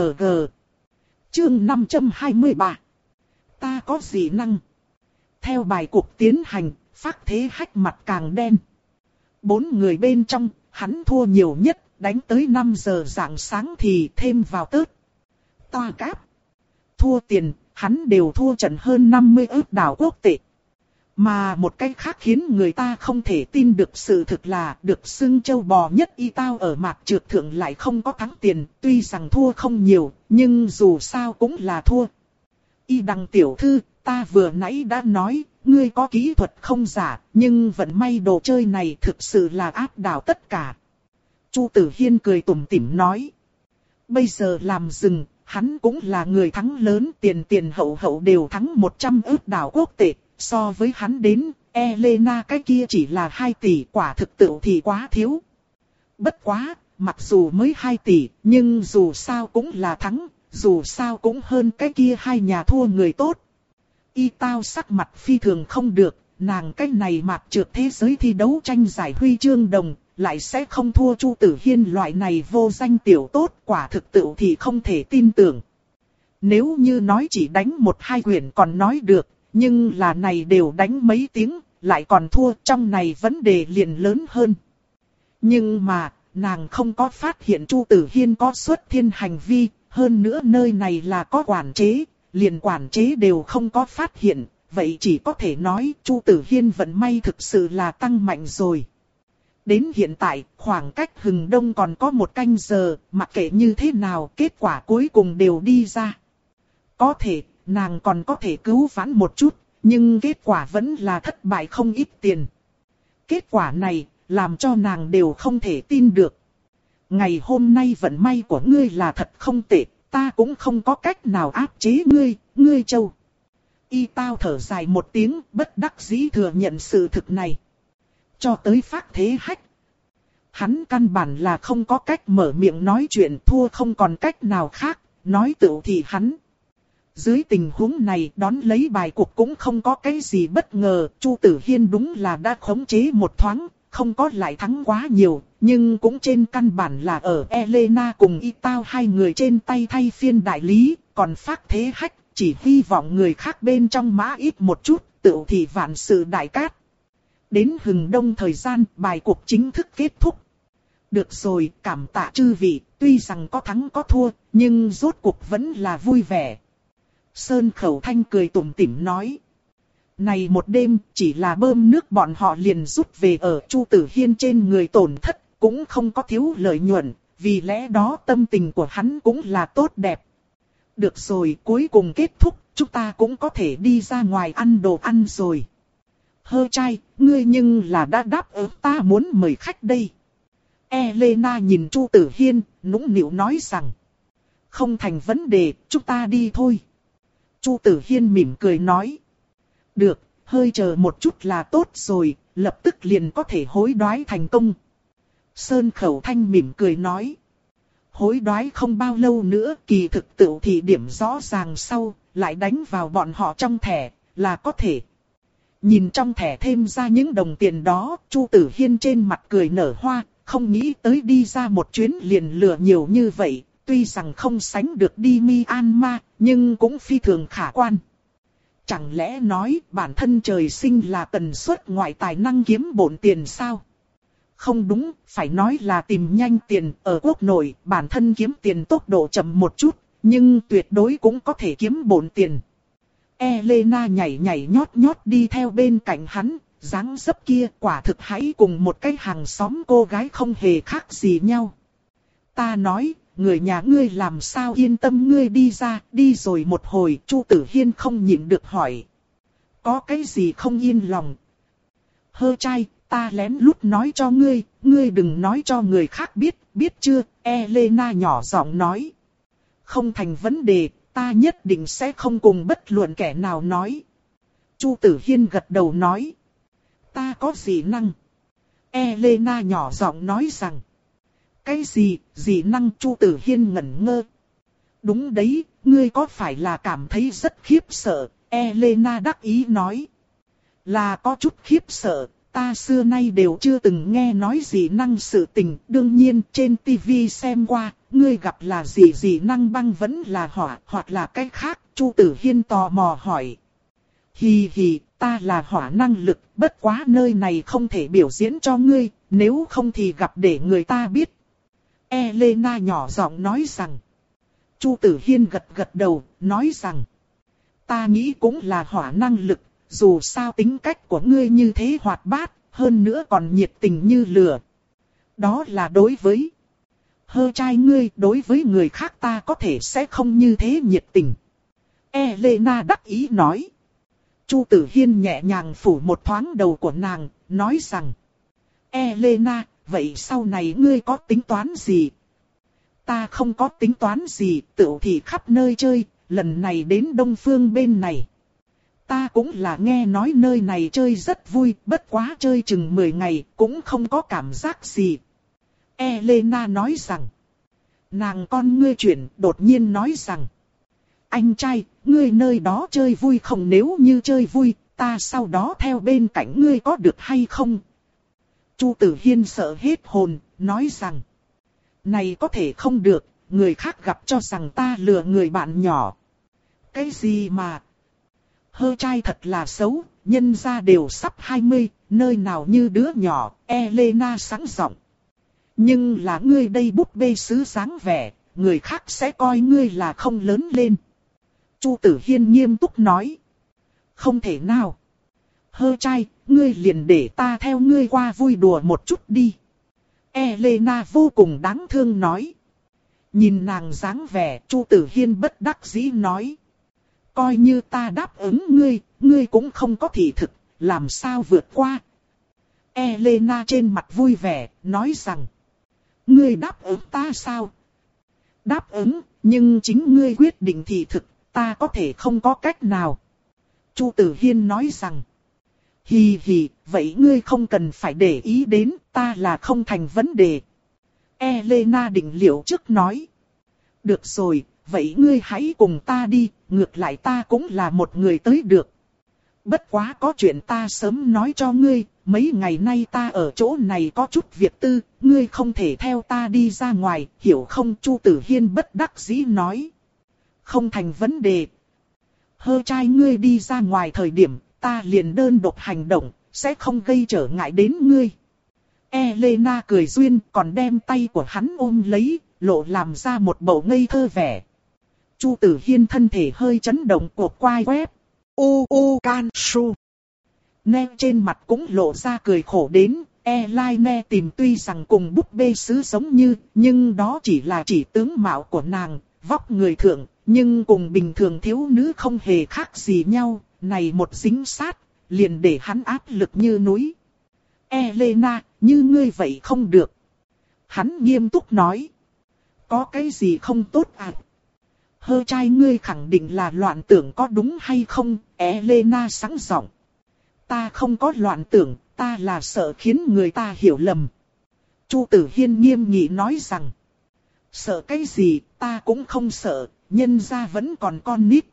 Chương năm trăm hai mươi ba. Ta có gì năng? Theo bài cuộc tiến hành, Phác Thế Hách mặt càng đen. Bốn người bên trong, hắn thua nhiều nhất, đánh tới năm giờ rạng sáng thì thêm vào tớt. Toa cáp. Thua tiền, hắn đều thua trận hơn năm mươi ức đảo quốc tệ. Mà một cách khác khiến người ta không thể tin được sự thực là được xưng châu bò nhất y tao ở mạc trược thượng lại không có thắng tiền, tuy rằng thua không nhiều, nhưng dù sao cũng là thua. Y Đằng tiểu thư, ta vừa nãy đã nói, ngươi có kỹ thuật không giả, nhưng vận may đồ chơi này thực sự là áp đảo tất cả. Chu Tử Hiên cười tủm tỉm nói. Bây giờ làm dừng, hắn cũng là người thắng lớn, tiền tiền hậu hậu đều thắng một trăm ức đảo quốc tệ. So với hắn đến, Elena cái kia chỉ là hai tỷ, quả thực tự thì quá thiếu. Bất quá, mặc dù mới hai tỷ, nhưng dù sao cũng là thắng, dù sao cũng hơn cái kia hai nhà thua người tốt. Y tao sắc mặt phi thường không được, nàng cái này mạc trược thế giới thi đấu tranh giải huy chương đồng, lại sẽ không thua Chu Tử Hiên loại này vô danh tiểu tốt, quả thực tự thì không thể tin tưởng. Nếu như nói chỉ đánh một hai quyển còn nói được, nhưng là này đều đánh mấy tiếng, lại còn thua, trong này vấn đề liền lớn hơn. Nhưng mà, nàng không có phát hiện Chu Tử Hiên có xuất thiên hành vi, hơn nữa nơi này là có quản chế, liền quản chế đều không có phát hiện, vậy chỉ có thể nói Chu Tử Hiên vận may thực sự là tăng mạnh rồi. Đến hiện tại, khoảng cách hừng đông còn có một canh giờ, mặc kệ như thế nào, kết quả cuối cùng đều đi ra. Có thể, nàng còn có thể cứu vãn một chút, nhưng kết quả vẫn là thất bại không ít tiền. Kết quả này, làm cho nàng đều không thể tin được. Ngày hôm nay vận may của ngươi là thật không tệ, ta cũng không có cách nào áp chế ngươi, ngươi Châu. Y Tao thở dài một tiếng, bất đắc dĩ thừa nhận sự thực này. Cho tới Phác Thế Hách, hắn căn bản là không có cách mở miệng nói chuyện, thua không còn cách nào khác, nói tựu thì hắn. Dưới tình huống này đón lấy bài cuộc cũng không có cái gì bất ngờ, Chu Tử Hiên đúng là đã khống chế một thoáng, không có lại thắng quá nhiều, nhưng cũng trên căn bản là ở Elena cùng Y Tao hai người trên tay thay phiên đại lý, còn Phác Thế Hách chỉ hy vọng người khác bên trong mã ít một chút, tựu thì vạn sự đại cát. Đến hừng đông thời gian, bài cuộc chính thức kết thúc. Được rồi, cảm tạ chư vị, tuy rằng có thắng có thua, nhưng rốt cuộc vẫn là vui vẻ. Sơn Khẩu Thanh cười tủm tỉm nói. Này một đêm, chỉ là bơm nước bọn họ liền rút về ở Chu Tử Hiên trên người tổn thất, cũng không có thiếu lợi nhuận, vì lẽ đó tâm tình của hắn cũng là tốt đẹp. Được rồi, cuối cùng kết thúc, chúng ta cũng có thể đi ra ngoài ăn đồ ăn rồi. Hơ trai, ngươi nhưng là đã đáp ứng ta muốn mời khách đây. Elena nhìn Chu Tử Hiên, nũng nịu nói rằng. Không thành vấn đề, chúng ta đi thôi. Chu Tử Hiên mỉm cười nói. Được, hơi chờ một chút là tốt rồi, lập tức liền có thể hối đoái thành công. Sơn Khẩu Thanh mỉm cười nói. Hối đoái không bao lâu nữa, kỳ thực tựu thì điểm rõ ràng sau, lại đánh vào bọn họ trong thẻ, là có thể. Nhìn trong thẻ thêm ra những đồng tiền đó, Chu Tử Hiên trên mặt cười nở hoa, không nghĩ tới đi ra một chuyến liền lừa nhiều như vậy, tuy rằng không sánh được đi Myanmar, nhưng cũng phi thường khả quan. Chẳng lẽ nói bản thân trời sinh là tần suất ngoại tài năng kiếm bộn tiền sao? Không đúng, phải nói là tìm nhanh tiền, ở quốc nội, bản thân kiếm tiền tốc độ chậm một chút, nhưng tuyệt đối cũng có thể kiếm bộn tiền. Elena nhảy nhảy nhót nhót đi theo bên cạnh hắn, dáng dấp kia quả thực hãy cùng một cái hàng xóm cô gái không hề khác gì nhau. Ta nói, người nhà ngươi làm sao yên tâm ngươi đi ra, đi rồi một hồi, Chu Tử Hiên không nhịn được hỏi. Có cái gì không yên lòng? Hơ trai, ta lén lút nói cho ngươi, ngươi đừng nói cho người khác biết, biết chưa? Elena nhỏ giọng nói. Không thành vấn đề, ta nhất định sẽ không cùng bất luận kẻ nào nói. Chu Tử Hiên gật đầu nói. Ta có dị năng? Elena nhỏ giọng nói rằng. Cái gì, dị năng? Chu Tử Hiên ngẩn ngơ. Đúng đấy, ngươi có phải là cảm thấy rất khiếp sợ? Elena đắc ý nói. Là có chút khiếp sợ, ta xưa nay đều chưa từng nghe nói dị năng sự tình. Đương nhiên trên tivi xem qua, ngươi gặp là gì dị năng băng vẫn là hỏa hoặc là cái khác? Chu Tử Hiên tò mò hỏi. Hì hì, ta là hỏa năng lực, bất quá nơi này không thể biểu diễn cho ngươi, nếu không thì gặp để người ta biết. Elena nhỏ giọng nói rằng. Chu Tử Hiên gật gật đầu, nói rằng. Ta nghĩ cũng là hỏa năng lực, dù sao tính cách của ngươi như thế hoạt bát, hơn nữa còn nhiệt tình như lửa. Đó là đối với. Hơ trai ngươi đối với người khác ta có thể sẽ không như thế nhiệt tình. Elena đắc ý nói. Chu Tử Hiên nhẹ nhàng phủ một thoáng đầu của nàng, nói rằng. Elena, vậy sau này ngươi có tính toán gì? Ta không có tính toán gì, tựu thì khắp nơi chơi, lần này đến Đông Phương bên này. Ta cũng là nghe nói nơi này chơi rất vui, bất quá chơi chừng mười ngày, cũng không có cảm giác gì. Elena nói rằng. Nàng con ngươi chuyển, đột nhiên nói rằng. Anh trai, ngươi nơi đó chơi vui không? Nếu như chơi vui, ta sau đó theo bên cạnh ngươi có được hay không? Chu Tử Hiên sợ hết hồn, nói rằng. Này có thể không được, người khác gặp cho rằng ta lừa người bạn nhỏ. Cái gì mà? Hơ trai thật là xấu, nhân gia đều sắp hai mươi, nơi nào như đứa nhỏ, Elena sáng giọng. Nhưng là ngươi đây búp bê sứ dáng vẻ, người khác sẽ coi ngươi là không lớn lên. Chu Tử Hiên nghiêm túc nói. Không thể nào. Hơ trai, ngươi liền để ta theo ngươi qua vui đùa một chút đi. Elena vô cùng đáng thương nói. Nhìn nàng dáng vẻ, Chu Tử Hiên bất đắc dĩ nói. coi như ta đáp ứng ngươi, ngươi cũng không có thị thực, làm sao vượt qua. Elena trên mặt vui vẻ, nói rằng, ngươi đáp ứng ta sao? Đáp ứng, nhưng chính ngươi quyết định thị thực, ta có thể không có cách nào. Chu Tử Hiên nói rằng, hì hì, vậy ngươi không cần phải để ý đến, ta là không thành vấn đề. Elena định liệu trước nói, được rồi, vậy ngươi hãy cùng ta đi, ngược lại ta cũng là một người tới được. Bất quá có chuyện ta sớm nói cho ngươi, mấy ngày nay ta ở chỗ này có chút việc tư, ngươi không thể theo ta đi ra ngoài, hiểu không? Chu Tử Hiên bất đắc dĩ nói. Không thành vấn đề. Hơ trai ngươi đi ra ngoài thời điểm, ta liền đơn độc hành động, sẽ không gây trở ngại đến ngươi. Elena cười duyên còn đem tay của hắn ôm lấy, lộ làm ra một bầu ngây thơ vẻ. Chu Tử Hiên thân thể hơi chấn động cuộc quai quép. U u can su. Ne trên mặt cũng lộ ra cười khổ đến, Elaine tìm tuy rằng cùng búp bê sứ giống như, nhưng đó chỉ là chỉ tướng mạo của nàng, vóc người thượng, nhưng cùng bình thường thiếu nữ không hề khác gì nhau, này một dính sát, liền để hắn áp lực như núi. Elena, như ngươi vậy không được. Hắn nghiêm túc nói. Có cái gì không tốt à? Hơ trai ngươi khẳng định là loạn tưởng có đúng hay không? Elena sáng giọng. Ta không có loạn tưởng, ta là sợ khiến người ta hiểu lầm. Chu Tử Hiên nghiêm nghị nói rằng. Sợ cái gì, ta cũng không sợ, nhân ra vẫn còn con nít.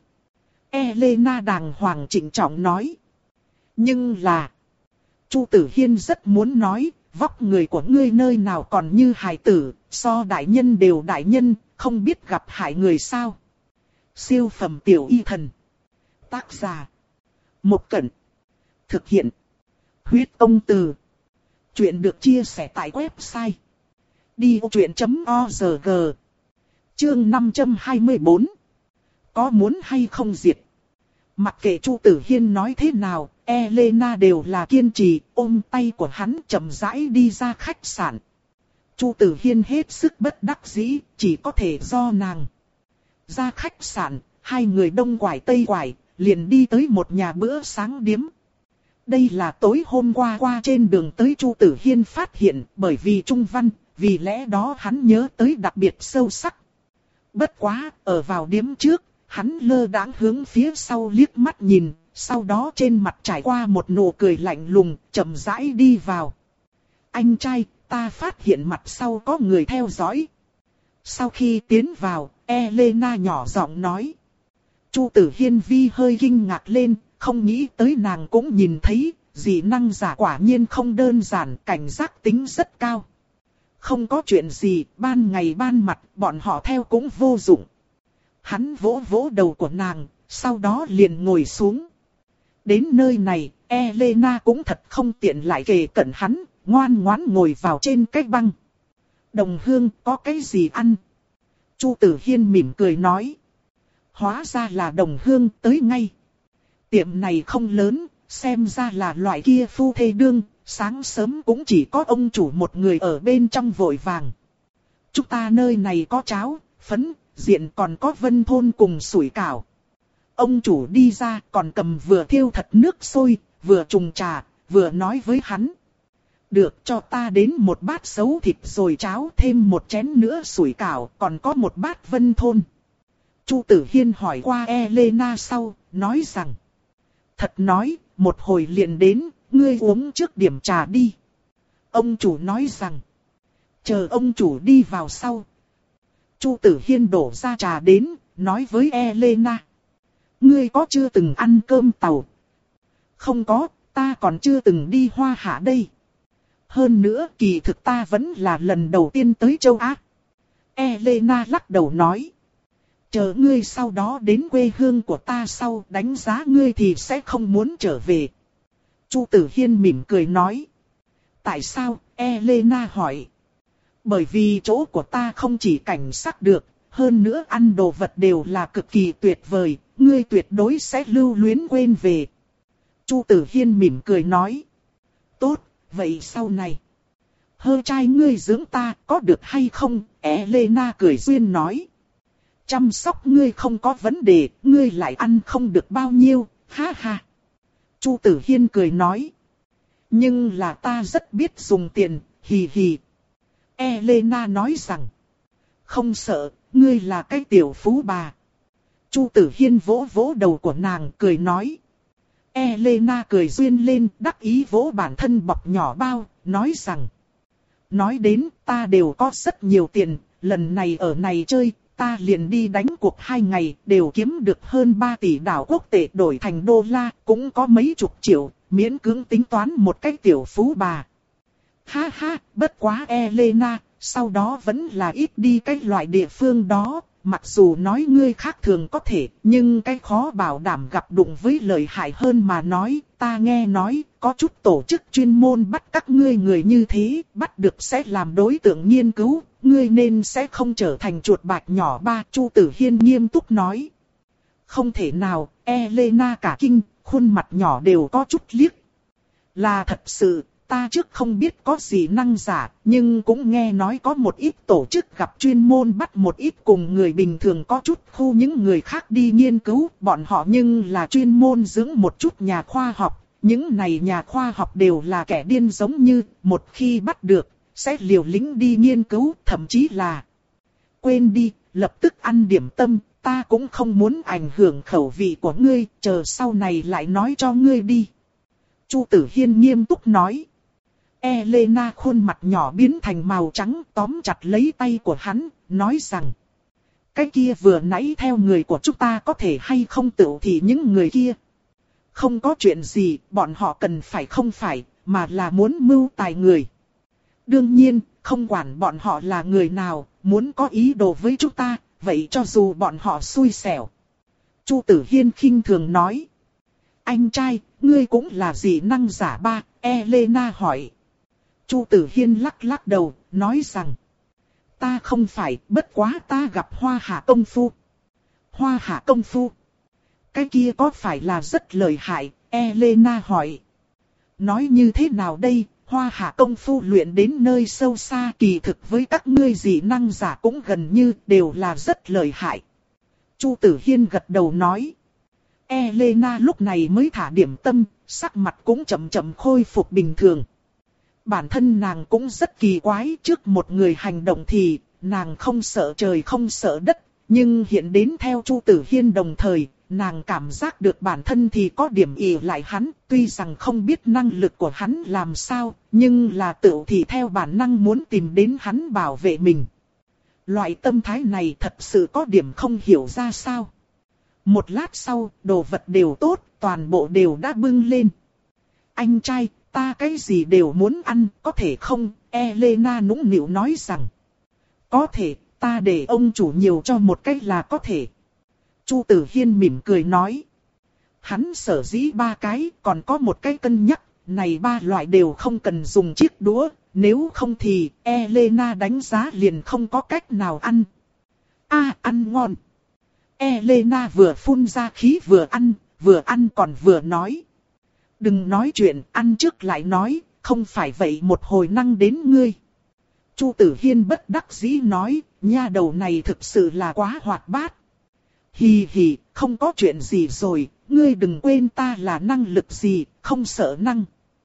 Elena đàng hoàng trịnh trọng nói. Nhưng là... Chu Tử Hiên rất muốn nói, vóc người của ngươi nơi nào còn như hài tử, so đại nhân đều đại nhân, không biết gặp hại người sao. Siêu phẩm tiểu y thần. Tác giả. Một Cẩn. Thực hiện. Huyết Công Từ. Chuyện được chia sẻ tại website. đi ô chuyện chấm org. Chương năm trăm hai mươi tư. Có muốn hay không diệt? Mặc kệ Chu Tử Hiên nói thế nào, Elena đều là kiên trì, ôm tay của hắn chậm rãi đi ra khách sạn. Chu Tử Hiên hết sức bất đắc dĩ, chỉ có thể do nàng. Ra khách sạn, hai người đông quải tây quải, liền đi tới một nhà bữa sáng điếm. Đây là tối hôm qua qua trên đường tới Chu Tử Hiên phát hiện, bởi vì Trung Văn, vì lẽ đó hắn nhớ tới đặc biệt sâu sắc. Bất quá, ở vào điếm trước, hắn lơ đãng hướng phía sau liếc mắt nhìn, sau đó trên mặt trải qua một nụ cười lạnh lùng, chậm rãi đi vào. Anh trai, ta phát hiện mặt sau có người theo dõi. Sau khi tiến vào, Elena nhỏ giọng nói. Chu Tử Hiên vi hơi kinh ngạc lên, không nghĩ tới nàng cũng nhìn thấy, dị năng giả quả nhiên không đơn giản, cảnh giác tính rất cao. Không có chuyện gì, ban ngày ban mặt, bọn họ theo cũng vô dụng. Hắn vỗ vỗ đầu của nàng, sau đó liền ngồi xuống. Đến nơi này, Elena cũng thật không tiện lại kề cận hắn, ngoan ngoãn ngồi vào trên cái băng. Đồng Hương, có cái gì ăn? Chu Tử Hiên mỉm cười nói. Hóa ra là Đồng Hương tới ngay. Tiệm này không lớn, xem ra là loại kia phu thê đương, sáng sớm cũng chỉ có ông chủ một người ở bên trong vội vàng. Chúng ta nơi này có cháo, phấn, diện còn có Vân Thôn cùng sủi cảo. Ông chủ đi ra còn cầm vừa thiêu thật nước sôi, vừa trùng trà, vừa nói với hắn. Được, cho ta đến một bát xấu thịt rồi cháo, thêm một chén nữa sủi cảo, còn có một bát Vân Thôn. Chu Tử Hiên hỏi qua Elena sau, nói rằng. Thật nói, một hồi liền đến, ngươi uống trước điểm trà đi. Ông chủ nói rằng. Chờ ông chủ đi vào sau. Chu Tử Hiên đổ ra trà đến, nói với Elena. Ngươi có chưa từng ăn cơm tàu? Không có, ta còn chưa từng đi Hoa Hạ đây. Hơn nữa, kỳ thực ta vẫn là lần đầu tiên tới châu Á. Elena lắc đầu nói. Chờ ngươi sau đó đến quê hương của ta sau đánh giá ngươi thì sẽ không muốn trở về. Chu Tử Hiên mỉm cười nói. Tại sao? Elena hỏi. Bởi vì chỗ của ta không chỉ cảnh sắc được, hơn nữa ăn đồ vật đều là cực kỳ tuyệt vời, ngươi tuyệt đối sẽ lưu luyến quên về. Chu Tử Hiên mỉm cười nói. Tốt, vậy sau này. Hơ trai ngươi dưỡng ta có được hay không? Elena cười duyên nói. chăm sóc ngươi không có vấn đề, ngươi lại ăn không được bao nhiêu, ha ha. Chu Tử Hiên cười nói. Nhưng là ta rất biết dùng tiền, hì hì. Elena nói rằng. Không sợ, ngươi là cái tiểu phú bà. Chu Tử Hiên vỗ vỗ đầu của nàng cười nói. Elena cười duyên lên, đắc ý vỗ bản thân bọc nhỏ bao, nói rằng. Nói đến ta đều có rất nhiều tiền, lần này ở này chơi, ta liền đi đánh cuộc hai ngày, đều kiếm được hơn ba tỷ đảo quốc tệ đổi thành đô la, cũng có mấy chục triệu, miễn cưỡng tính toán một cái tiểu phú bà. Ha ha, bất quá Elena, sau đó vẫn là ít đi cái loại địa phương đó, mặc dù nói ngươi khác thường có thể, nhưng cái khó bảo đảm gặp đụng với lợi hại hơn mà nói, ta nghe nói, có chút tổ chức chuyên môn bắt các ngươi người như thế, bắt được sẽ làm đối tượng nghiên cứu, ngươi nên sẽ không trở thành chuột bạch nhỏ ba. Chu Tử Hiên nghiêm túc nói. Không thể nào, Elena cả kinh, khuôn mặt nhỏ đều có chút liếc. Là thật sự, ta trước không biết có gì năng giả, nhưng cũng nghe nói có một ít tổ chức gặp chuyên môn bắt một ít cùng người bình thường có chút khu những người khác đi nghiên cứu, bọn họ nhưng là chuyên môn dưỡng một chút nhà khoa học. Những này nhà khoa học đều là kẻ điên giống như, một khi bắt được, sẽ liều lĩnh đi nghiên cứu, thậm chí là quên đi, lập tức ăn điểm tâm, ta cũng không muốn ảnh hưởng khẩu vị của ngươi, chờ sau này lại nói cho ngươi đi. Chu Tử Hiên nghiêm túc nói. Elena khuôn mặt nhỏ biến thành màu trắng, tóm chặt lấy tay của hắn, nói rằng. Cái kia vừa nãy theo người của chúng ta có thể hay không tự thì những người kia. Không có chuyện gì, bọn họ cần phải không phải, mà là muốn mưu tài người. Đương nhiên, không quản bọn họ là người nào, muốn có ý đồ với chúng ta, vậy cho dù bọn họ xui xẻo. Chu Tử Hiên khinh thường nói. Anh trai, ngươi cũng là dị năng giả ba, Elena hỏi. Chu Tử Hiên lắc lắc đầu, nói rằng. Ta không phải, bất quá ta gặp Hoa Hạ công phu. Hoa Hạ công phu. Cái kia có phải là rất lợi hại, Elena hỏi. Nói như thế nào đây, Hoa Hạ công phu luyện đến nơi sâu xa kỳ thực với các ngươi dị năng giả cũng gần như đều là rất lợi hại. Chu Tử Hiên gật đầu nói. Elena lúc này mới thả điểm tâm, sắc mặt cũng chậm chậm khôi phục bình thường. Bản thân nàng cũng rất kỳ quái, trước một người hành động thì nàng không sợ trời không sợ đất, nhưng hiện đến theo Chu Tử Hiên đồng thời, nàng cảm giác được bản thân thì có điểm ỷ lại hắn, tuy rằng không biết năng lực của hắn làm sao, nhưng là tự thì theo bản năng muốn tìm đến hắn bảo vệ mình. Loại tâm thái này thật sự có điểm không hiểu ra sao. Một lát sau, đồ vật đều tốt, toàn bộ đều đã bưng lên. Anh trai, ta cái gì đều muốn ăn, có thể không? Elena nũng nịu nói rằng. Có thể, ta để ông chủ nhiều cho một cái là có thể. Chu Tử Hiên mỉm cười nói. Hắn sở dĩ ba cái, còn có một cái cân nhắc, này ba loại đều không cần dùng chiếc đũa, nếu không thì Elena đánh giá liền không có cách nào ăn. A à, ăn ngon. Elena vừa phun ra khí vừa ăn, vừa ăn còn vừa nói. Đừng nói chuyện, ăn trước lại nói, không phải vậy một hồi năng đến ngươi. Chu Tử Hiên bất đắc dĩ nói, nha đầu này thực sự là quá hoạt bát. Hì hì, không có chuyện gì rồi, ngươi đừng quên ta là năng lực gì, không sợ năng.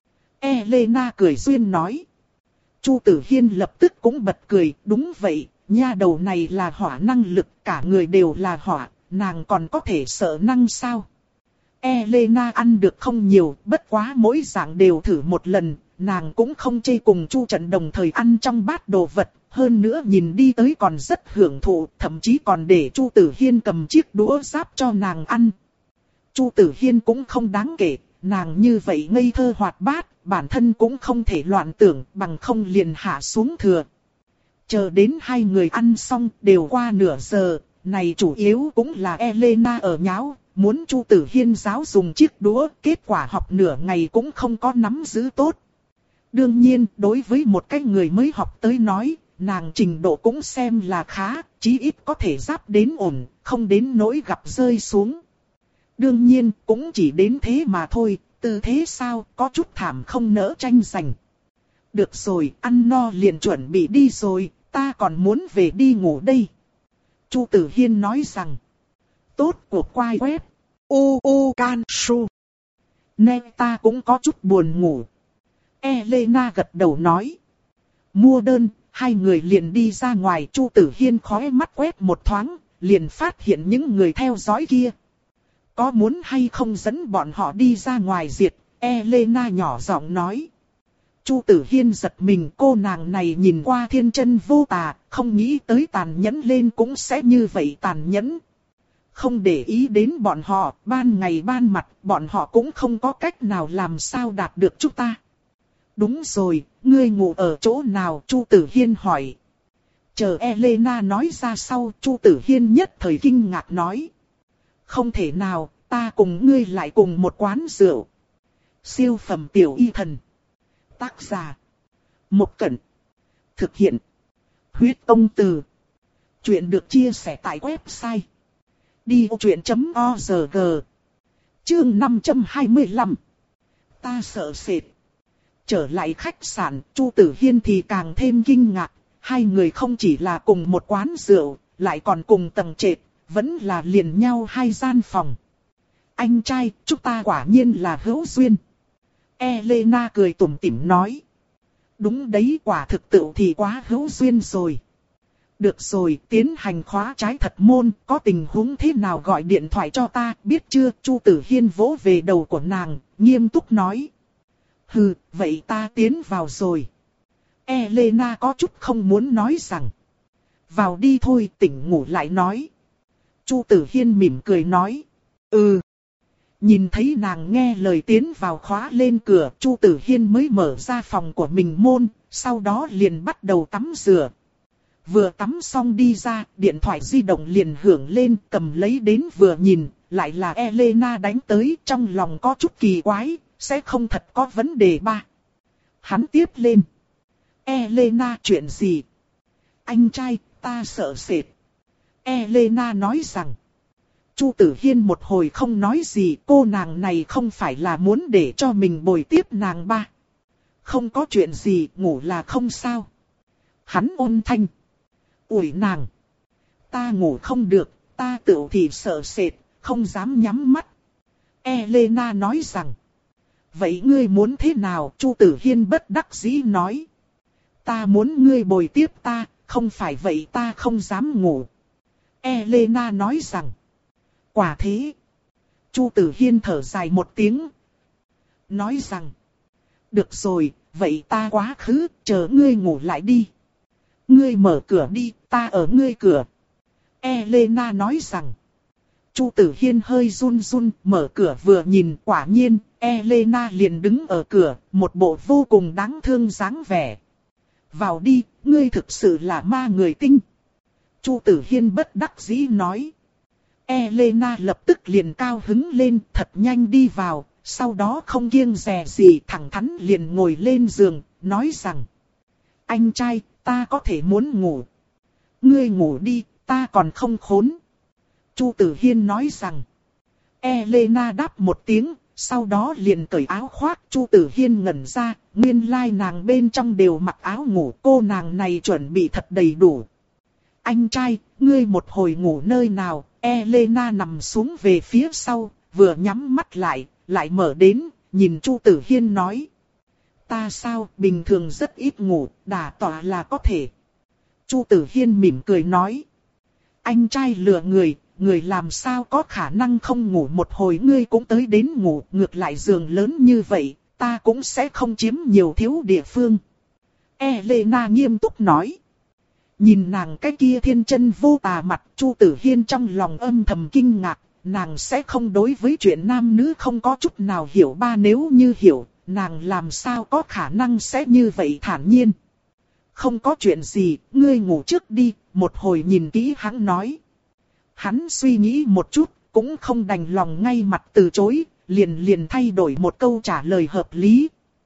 Elena cười duyên nói. Chu Tử Hiên lập tức cũng bật cười, đúng vậy, nha đầu này là hỏa năng lực, cả người đều là hỏa, nàng còn có thể sợ năng sao? Elena ăn được không nhiều, bất quá mỗi dạng đều thử một lần, nàng cũng không chê cùng Chu Trận đồng thời ăn trong bát đồ vật, hơn nữa nhìn đi tới còn rất hưởng thụ, thậm chí còn để Chu Tử Hiên cầm chiếc đũa giáp cho nàng ăn. Chu Tử Hiên cũng không đáng kể, nàng như vậy ngây thơ hoạt bát, bản thân cũng không thể loạn tưởng, bằng không liền hạ xuống thừa. Chờ đến hai người ăn xong, đều qua nửa giờ, này chủ yếu cũng là Elena ở nháo, muốn Chu Tử Hiên giáo dùng chiếc đũa, kết quả học nửa ngày cũng không có nắm giữ tốt. Đương nhiên, đối với một cái người mới học tới nói, nàng trình độ cũng xem là khá, chí ít có thể giáp đến ổn, không đến nỗi gặp rơi xuống. Đương nhiên, cũng chỉ đến thế mà thôi, tư thế sao, có chút thảm không nỡ tranh giành. Được rồi, ăn no liền chuẩn bị đi rồi, ta còn muốn về đi ngủ đây. Chu Tử Hiên nói rằng. Tốt của quai web. U U Can Su. Nên ta cũng có chút buồn ngủ. Elena gật đầu nói. Mua đơn, hai người liền đi ra ngoài. Chu Tử Hiên khóe mắt quét một thoáng, liền phát hiện những người theo dõi kia. Có muốn hay không dẫn bọn họ đi ra ngoài diệt? Elena nhỏ giọng nói. Chu Tử Hiên giật mình, cô nàng này nhìn qua thiên chân vô tà, không nghĩ tới tàn nhẫn lên cũng sẽ như vậy tàn nhẫn. Không để ý đến bọn họ, ban ngày ban mặt, bọn họ cũng không có cách nào làm sao đạt được chúng ta. Đúng rồi, ngươi ngủ ở chỗ nào? Chu Tử Hiên hỏi. Chờ Elena nói ra sau, Chu Tử Hiên nhất thời kinh ngạc nói. Không thể nào, ta cùng ngươi lại cùng một quán rượu. Siêu phẩm tiểu y thần. Tác giả. Một Cẩn. Thực hiện. Huyết Tông Từ. Chuyện được chia sẻ tại website. đi vô chuyện chấm org. Chương năm trăm hai mươi lăm. Ta sợ sệt. Trở lại khách sạn, Chu Tử Hiên thì càng thêm kinh ngạc. Hai người không chỉ là cùng một quán rượu, lại còn cùng tầng trệt, vẫn là liền nhau hai gian phòng. Anh trai, chúng ta quả nhiên là hữu duyên. Elena cười tủm tỉm nói. Đúng đấy, quả thực tự thì quá hữu duyên rồi. Được rồi, tiến hành khóa trái thật môn, có tình huống thế nào gọi điện thoại cho ta, biết chưa? Chu Tử Hiên vỗ về đầu của nàng, nghiêm túc nói. Hừ, vậy ta tiến vào rồi. Elena có chút không muốn nói rằng. Vào đi thôi, tỉnh ngủ lại nói. Chu Tử Hiên mỉm cười nói. Ừ. Nhìn thấy nàng nghe lời tiến vào khóa lên cửa, Chu Tử Hiên mới mở ra phòng của mình môn, sau đó liền bắt đầu tắm rửa. Vừa tắm xong đi ra, điện thoại di động liền hưởng lên, cầm lấy đến vừa nhìn, lại là Elena đánh tới, trong lòng có chút kỳ quái, sẽ không thật có vấn đề ba. Hắn tiếp lên. Elena, chuyện gì? Anh trai, ta sợ sệt. Elena nói rằng. Chu Tử Hiên một hồi không nói gì, cô nàng này không phải là muốn để cho mình bồi tiếp nàng ba. Không có chuyện gì, ngủ là không sao. Hắn ôn thanh. Ủi nàng. Ta ngủ không được, ta tự thì sợ sệt, không dám nhắm mắt. Elena nói rằng. Vậy ngươi muốn thế nào? Chu Tử Hiên bất đắc dĩ nói. Ta muốn ngươi bồi tiếp ta, không phải vậy ta không dám ngủ. Elena nói rằng. Quả thế. Chu Tử Hiên thở dài một tiếng. Nói rằng. Được rồi, vậy ta quá khứ, chờ ngươi ngủ lại đi. Ngươi mở cửa đi, ta ở ngươi cửa. Elena nói rằng. Chu Tử Hiên hơi run run, mở cửa vừa nhìn, quả nhiên, Elena liền đứng ở cửa, một bộ vô cùng đáng thương dáng vẻ. Vào đi, ngươi thực sự là ma người tinh. Chu Tử Hiên bất đắc dĩ nói. Elena lập tức liền cao hứng lên, thật nhanh đi vào, sau đó không kiêng dè gì, thẳng thắn liền ngồi lên giường, nói rằng. Anh trai, ta có thể muốn ngủ. Ngươi ngủ đi, ta còn không khốn. Chu Tử Hiên nói rằng. Elena đáp một tiếng, sau đó liền cởi áo khoác. Chu Tử Hiên ngẩn ra, nguyên lai nàng bên trong đều mặc áo ngủ, cô nàng này chuẩn bị thật đầy đủ. Anh trai, ngươi một hồi ngủ nơi nào? Elena nằm xuống về phía sau, vừa nhắm mắt lại, lại mở đến, nhìn Chu Tử Hiên nói. Ta sao, bình thường rất ít ngủ, đả tọa là có thể. Chu Tử Hiên mỉm cười nói. Anh trai lừa người, người làm sao có khả năng không ngủ một hồi, ngươi cũng tới đến ngủ, ngược lại giường lớn như vậy, ta cũng sẽ không chiếm nhiều thiếu địa phương. Elena nghiêm túc nói. Nhìn nàng cái kia thiên chân vô tà mặt, Chu Tử Hiên trong lòng âm thầm kinh ngạc, nàng sẽ không đối với chuyện nam nữ không có chút nào hiểu ba, nếu như hiểu, nàng làm sao có khả năng sẽ như vậy thản nhiên. Không có chuyện gì, ngươi ngủ trước đi, một hồi nhìn kỹ hắn nói. Hắn suy nghĩ một chút, cũng không đành lòng ngay mặt từ chối, liền liền thay đổi một câu trả lời hợp lý.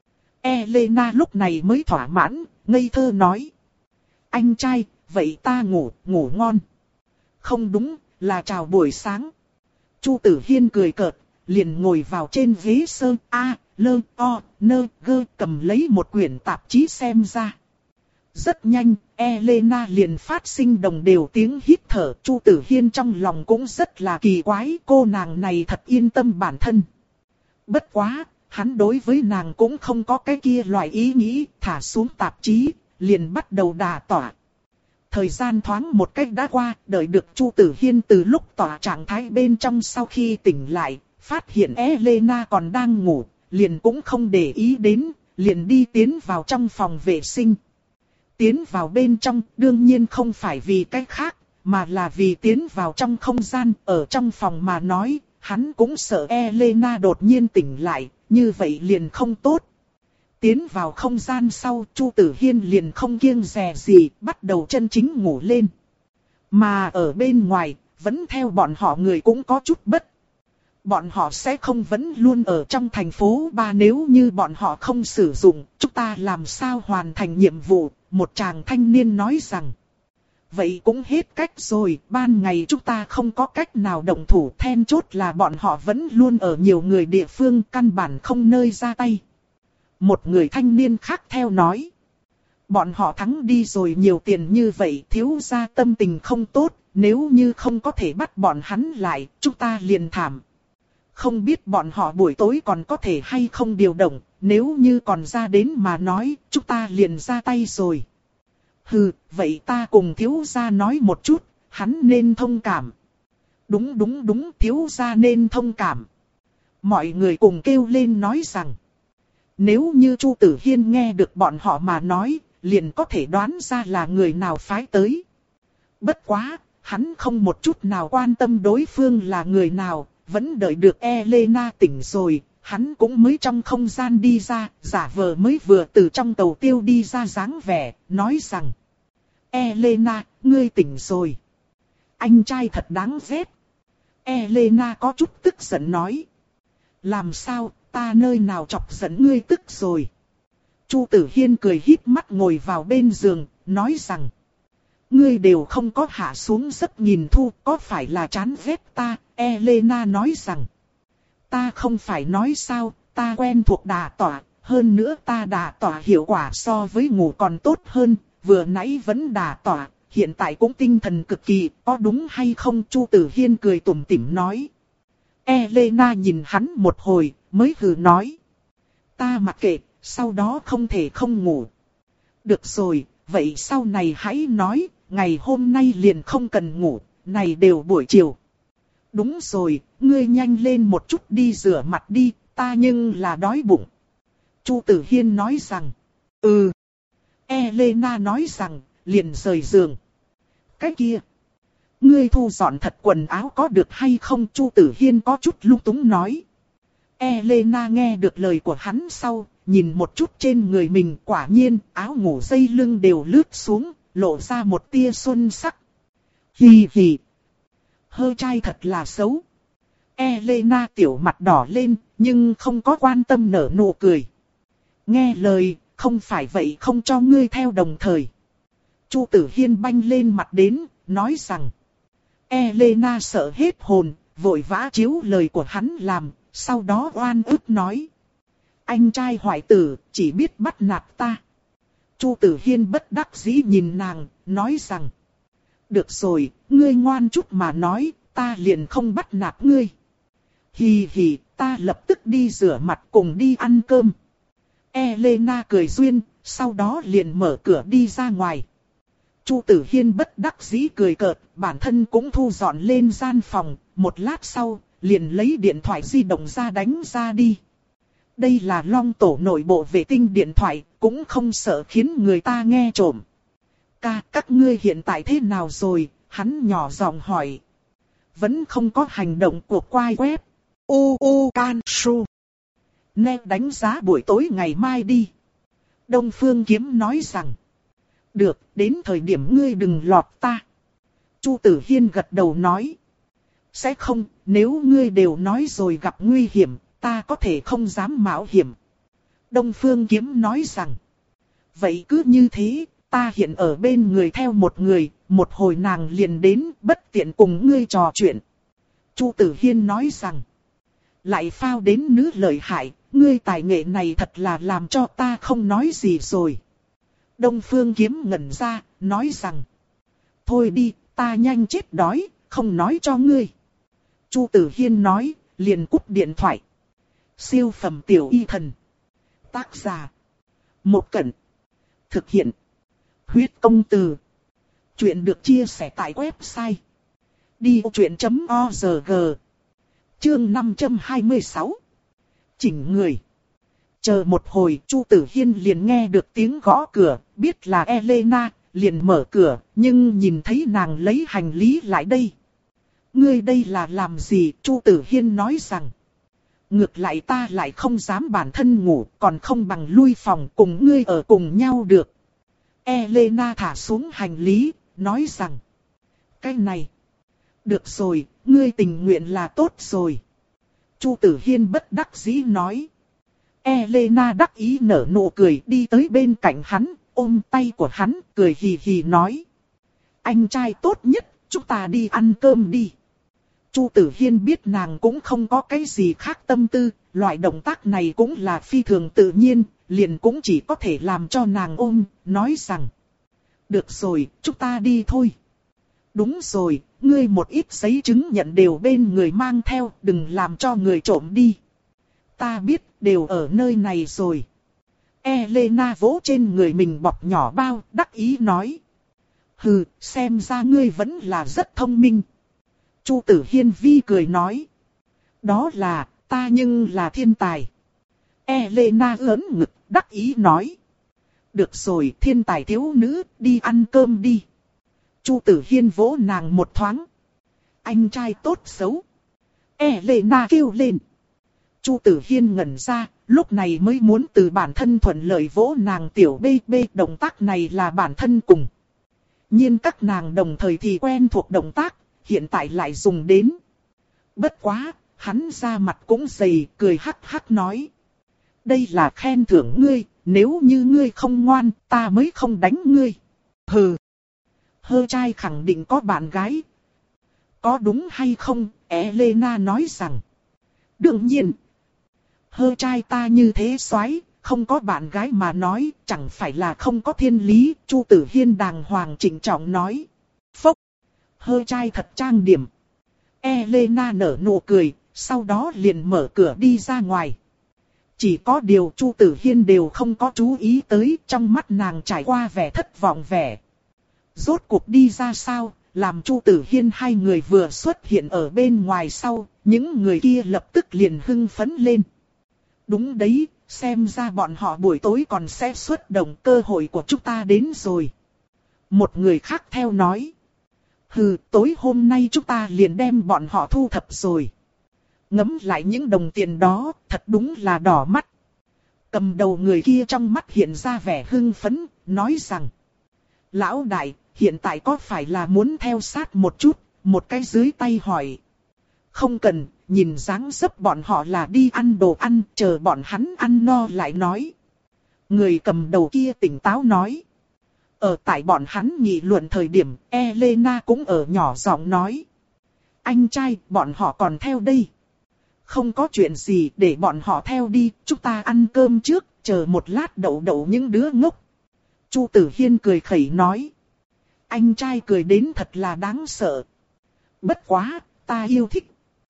Elena lúc này mới thỏa mãn, ngây thơ nói. Anh trai, vậy ta ngủ, ngủ ngon. Không đúng, là chào buổi sáng. Chu Tử Hiên cười cợt, liền ngồi vào trên ghế sơ a, lơ, o, nơ, gơ, cầm lấy một quyển tạp chí xem ra. Rất nhanh, Elena liền phát sinh đồng đều tiếng hít thở. Chu Tử Hiên trong lòng cũng rất là kỳ quái, cô nàng này thật yên tâm bản thân. Bất quá, hắn đối với nàng cũng không có cái kia loại ý nghĩ, thả xuống tạp chí, liền bắt đầu đả tỏa. Thời gian thoáng một cách đã qua, đợi được Chu Tử Hiên từ lúc tỏa trạng thái bên trong sau khi tỉnh lại, phát hiện Elena còn đang ngủ, liền cũng không để ý đến, liền đi tiến vào trong phòng vệ sinh. Tiến vào bên trong, đương nhiên không phải vì cái khác, mà là vì tiến vào trong không gian, ở trong phòng mà nói, hắn cũng sợ Elena đột nhiên tỉnh lại, như vậy liền không tốt. Tiến vào không gian sau, Chu Tử Hiên liền không kiêng dè gì, bắt đầu chân chính ngủ lên. Mà ở bên ngoài, vẫn theo bọn họ người cũng có chút bất. Bọn họ sẽ không vẫn luôn ở trong thành phố ba, nếu như bọn họ không sử dụng, chúng ta làm sao hoàn thành nhiệm vụ, một chàng thanh niên nói rằng. Vậy cũng hết cách rồi, ban ngày chúng ta không có cách nào động thủ, then chốt là bọn họ vẫn luôn ở nhiều người địa phương, căn bản không nơi ra tay. Một người thanh niên khác theo nói. Bọn họ thắng đi rồi nhiều tiền như vậy, thiếu gia tâm tình không tốt, nếu như không có thể bắt bọn hắn lại, chúng ta liền thảm. Không biết bọn họ buổi tối còn có thể hay không điều động, nếu như còn ra đến mà nói, chúng ta liền ra tay rồi. Hừ, vậy ta cùng thiếu gia nói một chút, hắn nên thông cảm. Đúng đúng đúng, thiếu gia nên thông cảm. Mọi người cùng kêu lên nói rằng. Nếu như Chu Tử Hiên nghe được bọn họ mà nói, liền có thể đoán ra là người nào phái tới. Bất quá, hắn không một chút nào quan tâm đối phương là người nào, vẫn đợi được Elena tỉnh rồi, hắn cũng mới trong không gian đi ra, giả vờ mới vừa từ trong tàu tiêu đi ra dáng vẻ, nói rằng. Elena, ngươi tỉnh rồi. Anh trai thật đáng ghét. Elena có chút tức giận nói. Làm sao, ta nơi nào chọc giận ngươi tức rồi. Chu Tử Hiên cười híp mắt ngồi vào bên giường, nói rằng. Ngươi đều không có hạ xuống giấc nhìn thu, có phải là chán ghét ta? Elena nói rằng. Ta không phải nói sao, ta quen thuộc đả tỏa, hơn nữa ta đả tỏa hiệu quả so với ngủ còn tốt hơn, vừa nãy vẫn đả tỏa, hiện tại cũng tinh thần cực kỳ, có đúng hay không? Chu Tử Hiên cười tủm tỉm nói. Elena nhìn hắn một hồi, mới hừ nói. Ta mặc kệ, sau đó không thể không ngủ. Được rồi, vậy sau này hãy nói, ngày hôm nay liền không cần ngủ, này đều buổi chiều. Đúng rồi, ngươi nhanh lên một chút đi rửa mặt đi, ta nhưng là đói bụng. Chu Tử Hiên nói rằng. Ừ. Elena nói rằng, liền rời giường. Cái kia. Ngươi thu dọn thật quần áo có được hay không? Chu Tử Hiên có chút lung túng nói. Elena nghe được lời của hắn sau, nhìn một chút trên người mình, quả nhiên áo ngủ dây lưng đều lướt xuống, lộ ra một tia xuân sắc. Hì hì. Hơ trai thật là xấu. Elena tiểu mặt đỏ lên, nhưng không có quan tâm nở nụ cười. Nghe lời, không phải vậy không cho ngươi theo đồng thời. Chu Tử Hiên banh lên mặt đến, nói rằng. Elena sợ hết hồn, vội vã chiếu lời của hắn làm, sau đó oan ức nói. Anh trai hoại tử, chỉ biết bắt nạt ta. Chu Tử Hiên bất đắc dĩ nhìn nàng, nói rằng. Được rồi, ngươi ngoan chút mà nói, ta liền không bắt nạt ngươi. Hì hì, ta lập tức đi rửa mặt cùng đi ăn cơm. Elena cười duyên, sau đó liền mở cửa đi ra ngoài. Chu Tử Hiên bất đắc dĩ cười cợt, bản thân cũng thu dọn lên gian phòng, một lát sau, liền lấy điện thoại di động ra đánh ra đi. Đây là Long tổ nội bộ vệ tinh điện thoại, cũng không sợ khiến người ta nghe trộm. Ca, các ngươi hiện tại thế nào rồi? Hắn nhỏ giọng hỏi. Vẫn không có hành động của quai web. U U Can Su. Nè đánh giá buổi tối ngày mai đi. Đông Phương Kiếm nói rằng. Được, đến thời điểm ngươi đừng lọt ta. Chu Tử Hiên gật đầu nói. Sẽ không, nếu ngươi đều nói rồi gặp nguy hiểm, ta có thể không dám mạo hiểm. Đông Phương Kiếm nói rằng. Vậy cứ như thế, ta hiện ở bên người theo một người, một hồi nàng liền đến, bất tiện cùng ngươi trò chuyện. Chu Tử Hiên nói rằng. Lại phao đến nữ lợi hại, ngươi tài nghệ này thật là làm cho ta không nói gì rồi. Đông Phương Kiếm ngẩn ra, nói rằng. Thôi đi, ta nhanh chết đói, không nói cho ngươi. Chu Tử Hiên nói, liền cúp điện thoại. Siêu phẩm tiểu y thần. Tác giả. Một Cẩn. Thực hiện. Huyết công từ. Chuyện được chia sẻ tại website. đi vô chuyện chấm org. Chương năm trăm hai mươi sáu. Chỉnh người. Chờ một hồi, Chu Tử Hiên liền nghe được tiếng gõ cửa, biết là Elena, liền mở cửa, nhưng nhìn thấy nàng lấy hành lý lại đây. Ngươi đây là làm gì? Chu Tử Hiên nói rằng. Ngược lại ta lại không dám bản thân ngủ, còn không bằng lui phòng cùng ngươi ở cùng nhau được. Elena thả xuống hành lý, nói rằng. Cái này. Được rồi, ngươi tình nguyện là tốt rồi. Chu Tử Hiên bất đắc dĩ nói. Elena đắc ý nở nụ cười đi tới bên cạnh hắn, ôm tay của hắn, cười hì hì nói. Anh trai tốt nhất, chúng ta đi ăn cơm đi. Chu Tử Hiên biết nàng cũng không có cái gì khác tâm tư, loại động tác này cũng là phi thường tự nhiên, liền cũng chỉ có thể làm cho nàng ôm, nói rằng. Được rồi, chúng ta đi thôi. Đúng rồi, ngươi một ít giấy chứng nhận đều bên người mang theo, đừng làm cho người trộm đi. Ta biết, đều ở nơi này rồi. Elena vỗ trên người mình bọc nhỏ bao, đắc ý nói. Hừ, xem ra ngươi vẫn là rất thông minh. Chu Tử Hiên vi cười nói. Đó là, ta nhưng là thiên tài. Elena ớn ngực, đắc ý nói. Được rồi, thiên tài thiếu nữ, đi ăn cơm đi. Chu Tử Hiên vỗ nàng một thoáng. Anh trai tốt xấu. Elena kêu lên. Chu Tử Hiên ngẩn ra, lúc này mới muốn từ bản thân thuận lợi vỗ nàng tiểu bê bê, động tác này là bản thân cùng. Nhưng các nàng đồng thời thì quen thuộc động tác, hiện tại lại dùng đến. Bất quá, hắn ra mặt cũng dày, cười hắc hắc nói. Đây là khen thưởng ngươi, nếu như ngươi không ngoan, ta mới không đánh ngươi. Hừ. Hơ trai khẳng định có bạn gái. Có đúng hay không? Elena nói rằng. Đương nhiên. Hơ trai ta như thế soái, không có bạn gái mà nói, chẳng phải là không có thiên lý. Chu Tử Hiên đàng hoàng trịnh trọng nói. Phốc. Hơ trai thật trang điểm. Elena nở nụ cười, sau đó liền mở cửa đi ra ngoài. Chỉ có điều Chu Tử Hiên đều không có chú ý tới, trong mắt nàng trải qua vẻ thất vọng vẻ. Rốt cuộc đi ra sao, làm Chu Tử Hiên hai người vừa xuất hiện ở bên ngoài sau, những người kia lập tức liền hưng phấn lên. Đúng đấy, xem ra bọn họ buổi tối còn sẽ xuất động, cơ hội của chúng ta đến rồi. Một người khác theo nói. Hừ, tối hôm nay chúng ta liền đem bọn họ thu thập rồi. Ngẫm lại những đồng tiền đó, thật đúng là đỏ mắt. Cầm đầu người kia trong mắt hiện ra vẻ hưng phấn, nói rằng. Lão đại, hiện tại có phải là muốn theo sát một chút, một cái dưới tay hỏi. Không cần, nhìn dáng dấp bọn họ là đi ăn đồ ăn, chờ bọn hắn ăn no lại nói. Người cầm đầu kia tỉnh táo nói. Ở tại bọn hắn nghị luận thời điểm, Elena cũng ở nhỏ giọng nói. Anh trai, bọn họ còn theo đây. Không có chuyện gì, để bọn họ theo đi, chúng ta ăn cơm trước, chờ một lát đậu đậu những đứa ngốc. Chu Tử Hiên cười khẩy nói. Anh trai cười đến thật là đáng sợ. Bất quá, ta yêu thích.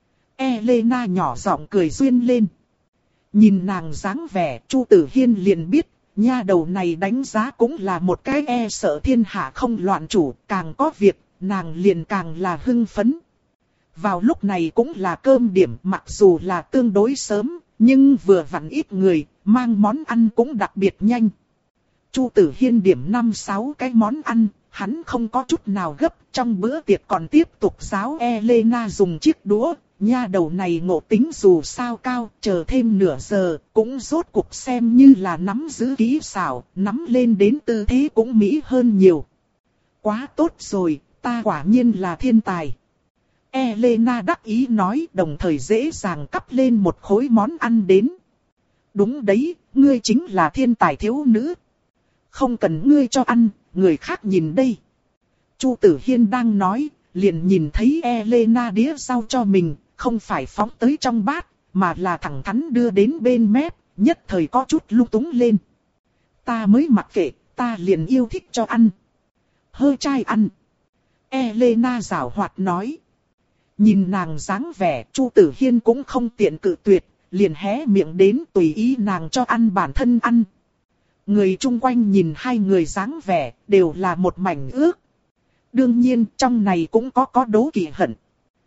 Elena nhỏ giọng cười duyên lên. Nhìn nàng dáng vẻ, Chu Tử Hiên liền biết, nha đầu này đánh giá cũng là một cái e sợ thiên hạ không loạn chủ, càng có việc, nàng liền càng là hưng phấn. Vào lúc này cũng là cơm điểm, mặc dù là tương đối sớm, nhưng vừa vặn ít người, mang món ăn cũng đặc biệt nhanh. Chu Tử Hiên điểm năm sáu cái món ăn, hắn không có chút nào gấp, trong bữa tiệc còn tiếp tục giáo Elena dùng chiếc đũa. Nha đầu này ngộ tính dù sao cao, chờ thêm nửa giờ, cũng rốt cuộc xem như là nắm giữ kỹ xảo, nắm lên đến tư thế cũng mỹ hơn nhiều. Quá tốt rồi, ta quả nhiên là thiên tài. Elena đắc ý nói, đồng thời dễ dàng cắp lên một khối món ăn đến. Đúng đấy, ngươi chính là thiên tài thiếu nữ. Không cần ngươi cho ăn, người khác nhìn đây. Chu Tử Hiên đang nói, liền nhìn thấy Elena đĩa rau cho mình. Không phải phóng tới trong bát, mà là thẳng thắn đưa đến bên mép, nhất thời có chút lung túng lên. Ta mới mặc kệ, ta liền yêu thích cho ăn. Hơi trai ăn. Elena giảo hoạt nói. Nhìn nàng dáng vẻ, Chu Tử Hiên cũng không tiện cự tuyệt, liền hé miệng đến tùy ý nàng cho ăn bản thân ăn. Người chung quanh nhìn hai người dáng vẻ, đều là một mảnh ước. Đương nhiên, trong này cũng có có đố kỵ hận.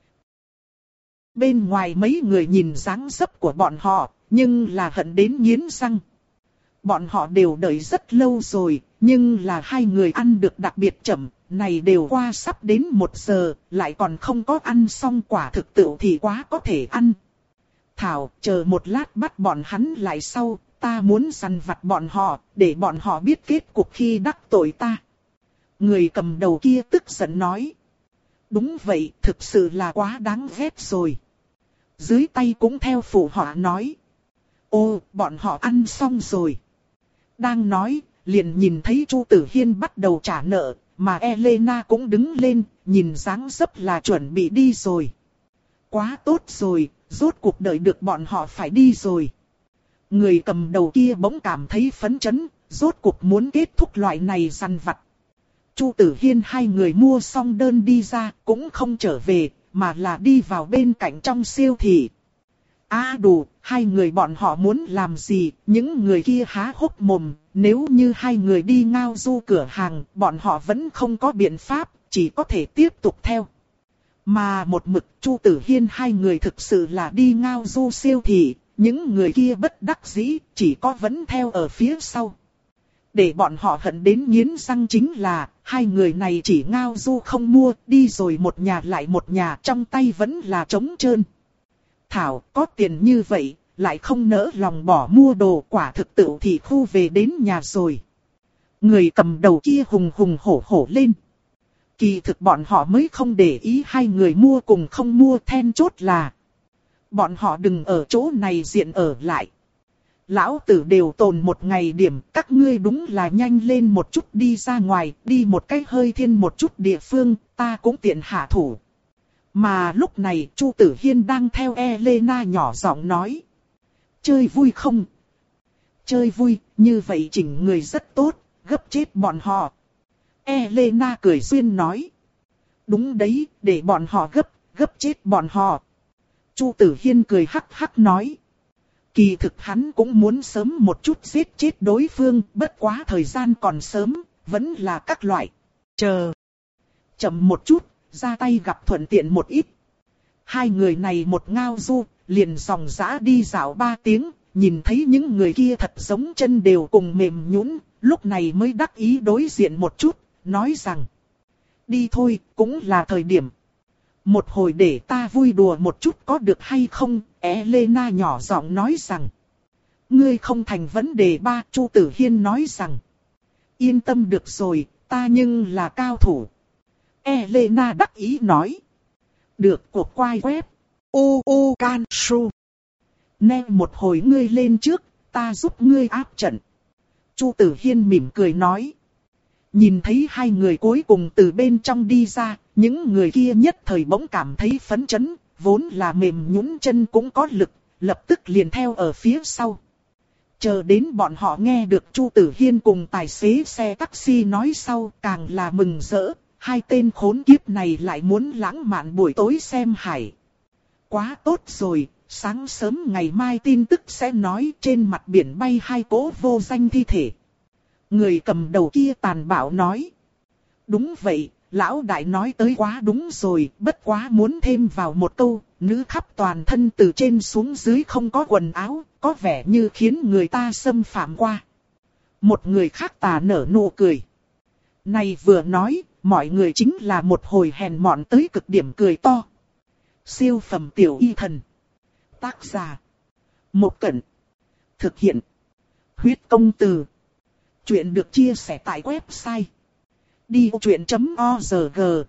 Bên ngoài mấy người nhìn dáng dấp của bọn họ, nhưng là hận đến nghiến răng. Bọn họ đều đợi rất lâu rồi, nhưng là hai người ăn được đặc biệt chậm, này đều qua sắp đến một giờ, lại còn không có ăn xong, quả thực tự thì quá có thể ăn. Thảo, chờ một lát bắt bọn hắn lại sau, ta muốn săn vặt bọn họ, để bọn họ biết kết cục khi đắc tội ta. Người cầm đầu kia tức giận nói. Đúng vậy, thực sự là quá đáng ghét rồi. Dưới tay cũng theo phụ họa nói. Ô, bọn họ ăn xong rồi. Đang nói, liền nhìn thấy Chu Tử Hiên bắt đầu trả nợ, mà Elena cũng đứng lên, nhìn dáng dấp là chuẩn bị đi rồi. Quá tốt rồi, rốt cuộc đợi được bọn họ phải đi rồi. Người cầm đầu kia bỗng cảm thấy phấn chấn, rốt cuộc muốn kết thúc loại này săn vặt. Chu Tử Hiên hai người mua xong đơn đi ra, cũng không trở về, mà là đi vào bên cạnh trong siêu thị. À đủ, hai người bọn họ muốn làm gì, những người kia há hốc mồm, nếu như hai người đi ngao du cửa hàng, bọn họ vẫn không có biện pháp, chỉ có thể tiếp tục theo. Mà một mực Chu Tử Hiên hai người thực sự là đi ngao du siêu thị, những người kia bất đắc dĩ, chỉ có vẫn theo ở phía sau. Để bọn họ hận đến nghiến răng chính là, hai người này chỉ ngao du không mua, đi rồi một nhà lại một nhà, trong tay vẫn là trống trơn. Thảo, có tiền như vậy, lại không nỡ lòng bỏ mua đồ, quả thực tự thì khu về đến nhà rồi. Người cầm đầu kia hùng hùng hổ hổ lên. Kỳ thực bọn họ mới không để ý hai người mua cùng không mua, then chốt là bọn họ đừng ở chỗ này diện ở lại. Lão tử đều tồn một ngày điểm, các ngươi đúng là nhanh lên một chút đi ra ngoài, đi một cách hơi thiên một chút địa phương, ta cũng tiện hạ thủ. Mà lúc này Chu Tử Hiên đang theo Elena nhỏ giọng nói. Chơi vui không? Chơi vui, như vậy chỉnh người rất tốt, gấp chết bọn họ. Elena cười duyên nói. Đúng đấy, để bọn họ gấp, gấp chết bọn họ. Chu Tử Hiên cười hắc hắc nói. Kỳ thực hắn cũng muốn sớm một chút giết chết đối phương, bất quá thời gian còn sớm, vẫn là các loại. Chờ. Chậm một chút, ra tay gặp thuận tiện một ít. Hai người này một ngao du, liền dòng dã đi dạo ba tiếng, nhìn thấy những người kia thật giống chân đều cùng mềm nhũn, lúc này mới đắc ý đối diện một chút, nói rằng. Đi thôi, cũng là thời điểm. Một hồi để ta vui đùa một chút có được hay không? Elena nhỏ giọng nói rằng. Ngươi không thành vấn đề ba, Chu Tử Hiên nói rằng. Yên tâm được rồi, ta nhưng là cao thủ. Elena đắc ý nói. Được, cuộc quay web. U U Can Su. Nè một hồi ngươi lên trước, ta giúp ngươi áp trận. Chu Tử Hiên mỉm cười nói. Nhìn thấy hai người cuối cùng từ bên trong đi ra, những người kia nhất thời bỗng cảm thấy phấn chấn, vốn là mềm nhũn chân cũng có lực, lập tức liền theo ở phía sau. Chờ đến bọn họ nghe được Chu Tử Hiên cùng tài xế xe taxi nói sau, càng là mừng rỡ, hai tên khốn kiếp này lại muốn lãng mạn buổi tối xem hải. Quá tốt rồi, sáng sớm ngày mai tin tức sẽ nói trên mặt biển bay hai cỗ vô danh thi thể. Người cầm đầu kia tàn bạo nói. Đúng vậy, lão đại nói tới quá đúng rồi, bất quá muốn thêm vào một câu, nữ khắp toàn thân từ trên xuống dưới không có quần áo, có vẻ như khiến người ta xâm phạm qua. Một người khác tà nở nụ cười. Này vừa nói, mọi người chính là một hồi hèn mọn tới cực điểm cười to. Siêu phẩm tiểu y thần. Tác giả. Một Cẩn. Thực hiện. Huyết công từ. Chuyện được chia sẻ tại website đi ô chuyện chấm org.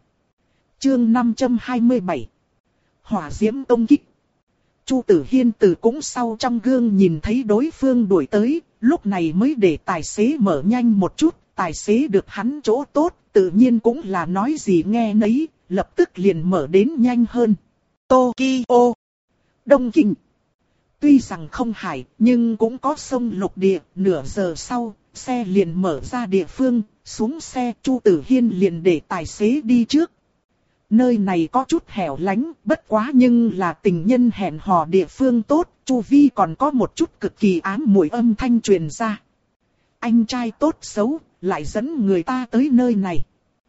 Chương năm trăm hai mươi bảy. Hỏa diễm công kích. Chu Tử Hiên từ cũng sau trong gương nhìn thấy đối phương đuổi tới, lúc này mới để tài xế mở nhanh một chút, tài xế được hắn chỗ tốt, tự nhiên cũng là nói gì nghe nấy, lập tức liền mở đến nhanh hơn. Tokyo, Đông Kinh. Tuy rằng không hải, nhưng cũng có sông lục địa, nửa giờ sau, xe liền mở ra địa phương, xuống xe Chu Tử Hiên liền để tài xế đi trước. Nơi này có chút hẻo lánh, bất quá nhưng là tình nhân hẹn hò địa phương tốt, chu vi còn có một chút cực kỳ ám mùi âm thanh truyền ra. Anh trai tốt xấu, lại dẫn người ta tới nơi này.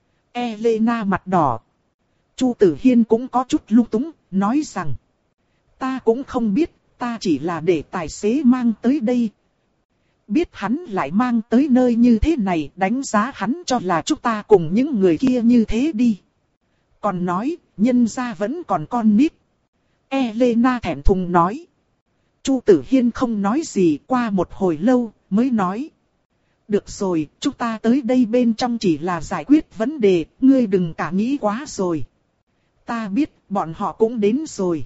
Elena mặt đỏ. Chu Tử Hiên cũng có chút lung túng, nói rằng. Ta cũng không biết, ta chỉ là để tài xế mang tới đây. Biết hắn lại mang tới nơi như thế này, đánh giá hắn cho là chúng ta cùng những người kia như thế đi. Còn nói, nhân gia vẫn còn con nít. Elena thẹn thùng nói. Chu Tử Hiên không nói gì, qua một hồi lâu, mới nói. Được rồi, chúng ta tới đây bên trong chỉ là giải quyết vấn đề, ngươi đừng cả nghĩ quá rồi. Ta biết, bọn họ cũng đến rồi.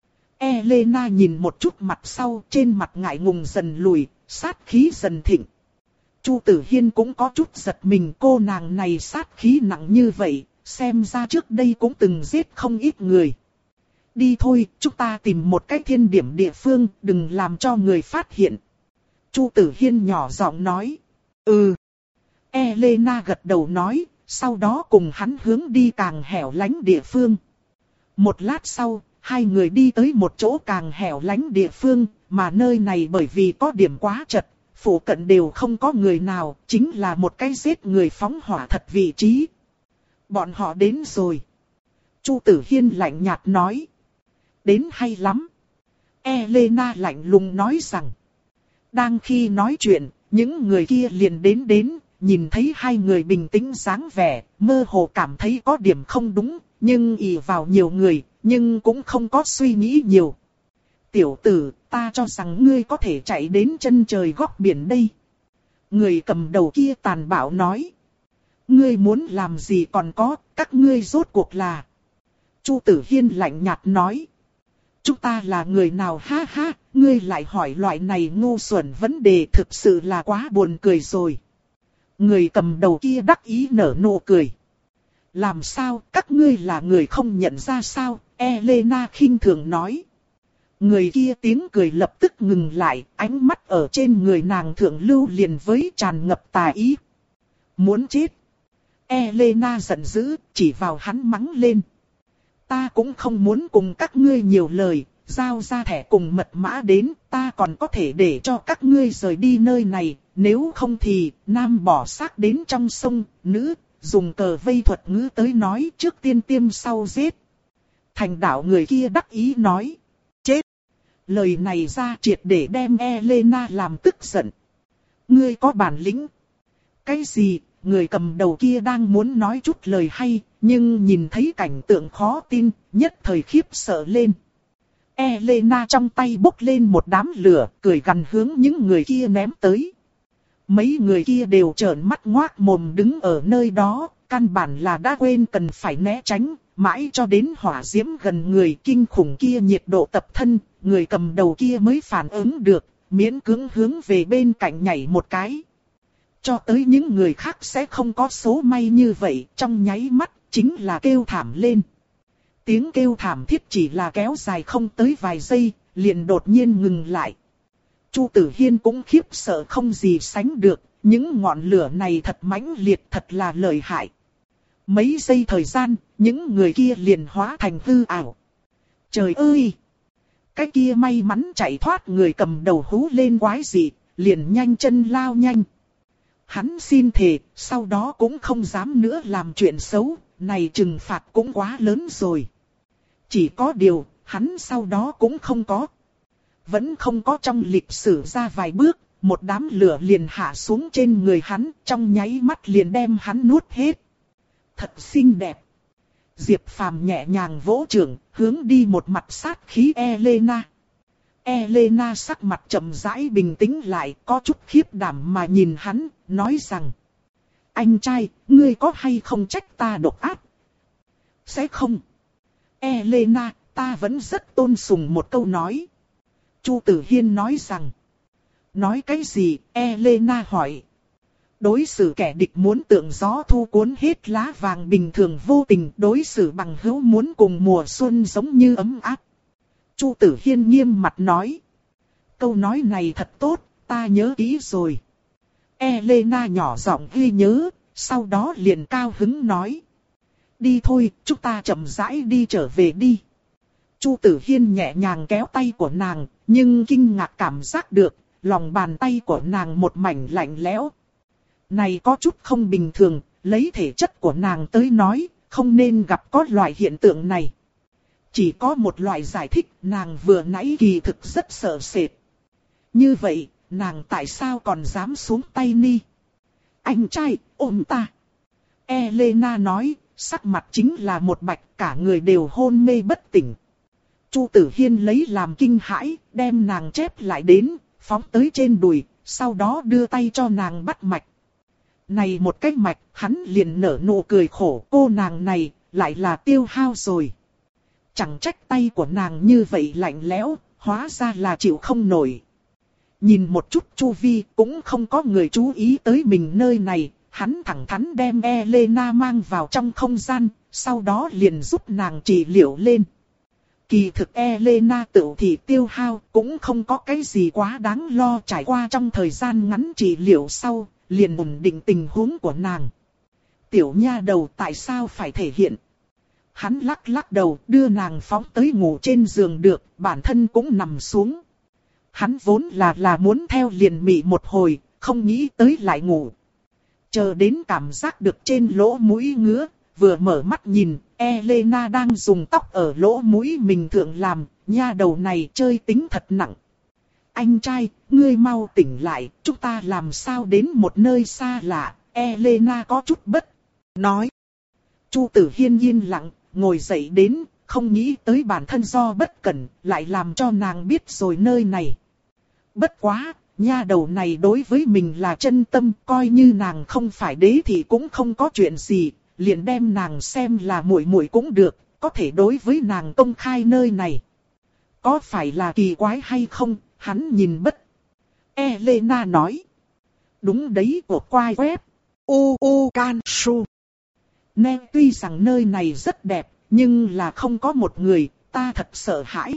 Elena nhìn một chút mặt sau, trên mặt ngại ngùng dần lùi, sát khí dần thịnh. Chu Tử Hiên cũng có chút giật mình, cô nàng này sát khí nặng như vậy, xem ra trước đây cũng từng giết không ít người. Đi thôi, chúng ta tìm một cái thiên điểm địa phương, đừng làm cho người phát hiện. Chu Tử Hiên nhỏ giọng nói. Ừ. Elena gật đầu nói, sau đó cùng hắn hướng đi càng hẻo lánh địa phương. Một lát sau, hai người đi tới một chỗ càng hẻo lánh địa phương, mà nơi này bởi vì có điểm quá chật, phụ cận đều không có người nào, chính là một cái giết người phóng hỏa thật vị trí. Bọn họ đến rồi. Chu Tử Hiên lạnh nhạt nói. Đến hay lắm. Elena lạnh lùng nói rằng. Đang khi nói chuyện, những người kia liền đến đến, nhìn thấy hai người bình tĩnh dáng vẻ, mơ hồ cảm thấy có điểm không đúng, nhưng ỷ vào nhiều người, nhưng cũng không có suy nghĩ nhiều. Tiểu tử, ta cho rằng ngươi có thể chạy đến chân trời góc biển đây. Người cầm đầu kia tàn bạo nói. Ngươi muốn làm gì còn có, các ngươi rốt cuộc là. Chu Tử Hiên lạnh nhạt nói. Chúng ta là người nào ha ha, ngươi lại hỏi loại này ngu xuẩn vấn đề thực sự là quá buồn cười rồi. Người cầm đầu kia đắc ý nở nụ cười. Làm sao, các ngươi là người không nhận ra sao, Elena khinh thường nói. Người kia tiếng cười lập tức ngừng lại, ánh mắt ở trên người nàng thượng lưu liền với tràn ngập tà ý. Muốn chết. Elena giận dữ, chỉ vào hắn mắng lên. Ta cũng không muốn cùng các ngươi nhiều lời, giao ra thẻ cùng mật mã đến, ta còn có thể để cho các ngươi rời đi nơi này, nếu không thì, nam bỏ xác đến trong sông, nữ, dùng cờ vây thuật ngữ tới nói trước tiên tiêm sau giết. Thành đạo người kia đắc ý nói. Chết! Lời này ra triệt để đem Elena làm tức giận. Ngươi có bản lĩnh. Cái gì? Người cầm đầu kia đang muốn nói chút lời hay, nhưng nhìn thấy cảnh tượng khó tin, nhất thời khiếp sợ lên. Elena trong tay bốc lên một đám lửa, cười gằn hướng những người kia ném tới. Mấy người kia đều trợn mắt ngoác mồm đứng ở nơi đó, căn bản là đã quên cần phải né tránh, mãi cho đến hỏa diễm gần người kinh khủng kia nhiệt độ tập thân, người cầm đầu kia mới phản ứng được, miễn cưỡng hướng về bên cạnh nhảy một cái. Cho tới những người khác sẽ không có số may như vậy, trong nháy mắt, chính là kêu thảm lên. Tiếng kêu thảm thiết chỉ là kéo dài không tới vài giây, liền đột nhiên ngừng lại. Chu Tử Hiên cũng khiếp sợ không gì sánh được, những ngọn lửa này thật mãnh liệt, thật là lợi hại. Mấy giây thời gian, những người kia liền hóa thành hư ảo. Trời ơi! Cái kia may mắn chạy thoát người cầm đầu hú lên quái dị, liền nhanh chân lao nhanh. Hắn xin thề, sau đó cũng không dám nữa làm chuyện xấu, này trừng phạt cũng quá lớn rồi. Chỉ có điều, hắn sau đó cũng không có. Vẫn không có trong lịch sử ra vài bước, một đám lửa liền hạ xuống trên người hắn, trong nháy mắt liền đem hắn nuốt hết. Thật xinh đẹp. Diệp Phàm nhẹ nhàng vỗ chưởng, hướng đi một mặt sát khí Elena. Elena sắc mặt chậm rãi bình tĩnh lại, có chút khiếp đảm mà nhìn hắn, nói rằng. Anh trai, ngươi có hay không trách ta độc ác? Sẽ không. Elena, ta vẫn rất tôn sùng một câu nói. Chu Tử Hiên nói rằng. Nói cái gì? Elena hỏi. Đối xử kẻ địch muốn tượng gió thu cuốn hết lá vàng bình thường vô tình, đối xử bằng hữu muốn cùng mùa xuân giống như ấm áp. Chu Tử Hiên nghiêm mặt nói. Câu nói này thật tốt, ta nhớ kỹ rồi. Elena nhỏ giọng ghi nhớ, sau đó liền cao hứng nói. Đi thôi, chúng ta chậm rãi đi trở về đi. Chu Tử Hiên nhẹ nhàng kéo tay của nàng, nhưng kinh ngạc cảm giác được, lòng bàn tay của nàng một mảnh lạnh lẽo. Này có chút không bình thường, lấy thể chất của nàng tới nói, không nên gặp có loại hiện tượng này. Chỉ có một loại giải thích, nàng vừa nãy kỳ thực rất sợ sệt. Như vậy, nàng tại sao còn dám xuống tay ni? Anh trai, ôm ta. Elena nói, sắc mặt chính là một bạch, cả người đều hôn mê bất tỉnh. Chu Tử Hiên lấy làm kinh hãi, đem nàng chép lại đến, phóng tới trên đùi, sau đó đưa tay cho nàng bắt mạch. Này một cái mạch, hắn liền nở nụ cười khổ, cô nàng này, lại là tiêu hao rồi. Chẳng trách tay của nàng như vậy lạnh lẽo, hóa ra là chịu không nổi. Nhìn một chút chu vi, cũng không có người chú ý tới mình nơi này, hắn thẳng thắn đem Elena mang vào trong không gian, sau đó liền giúp nàng trị liệu lên. Kỳ thực Elena tự thì tiêu hao, cũng không có cái gì quá đáng lo, trải qua trong thời gian ngắn trị liệu sau, liền ổn định tình huống của nàng. Tiểu nha đầu tại sao phải thể hiện? Hắn lắc lắc đầu, đưa nàng phóng tới ngủ trên giường được, bản thân cũng nằm xuống. Hắn vốn là là muốn theo liền mị một hồi, không nghĩ tới lại ngủ. Chờ đến cảm giác được trên lỗ mũi ngứa, vừa mở mắt nhìn, Elena đang dùng tóc ở lỗ mũi mình thượng làm, nha đầu này chơi tính thật nặng. Anh trai, ngươi mau tỉnh lại, chúng ta làm sao đến một nơi xa lạ, Elena có chút bất nói. Chu Tử Hiên yên lặng, ngồi dậy đến, không nghĩ tới bản thân do bất cẩn, lại làm cho nàng biết rồi nơi này. Bất quá, nha đầu này đối với mình là chân tâm, coi như nàng không phải đế thì cũng không có chuyện gì, liền đem nàng xem là muội muội cũng được, có thể đối với nàng công khai nơi này. Có phải là kỳ quái hay không, hắn nhìn bất. Elena nói. Đúng đấy, của quai web. U U Can Su. Nè, tuy rằng nơi này rất đẹp, nhưng là không có một người, ta thật sợ hãi.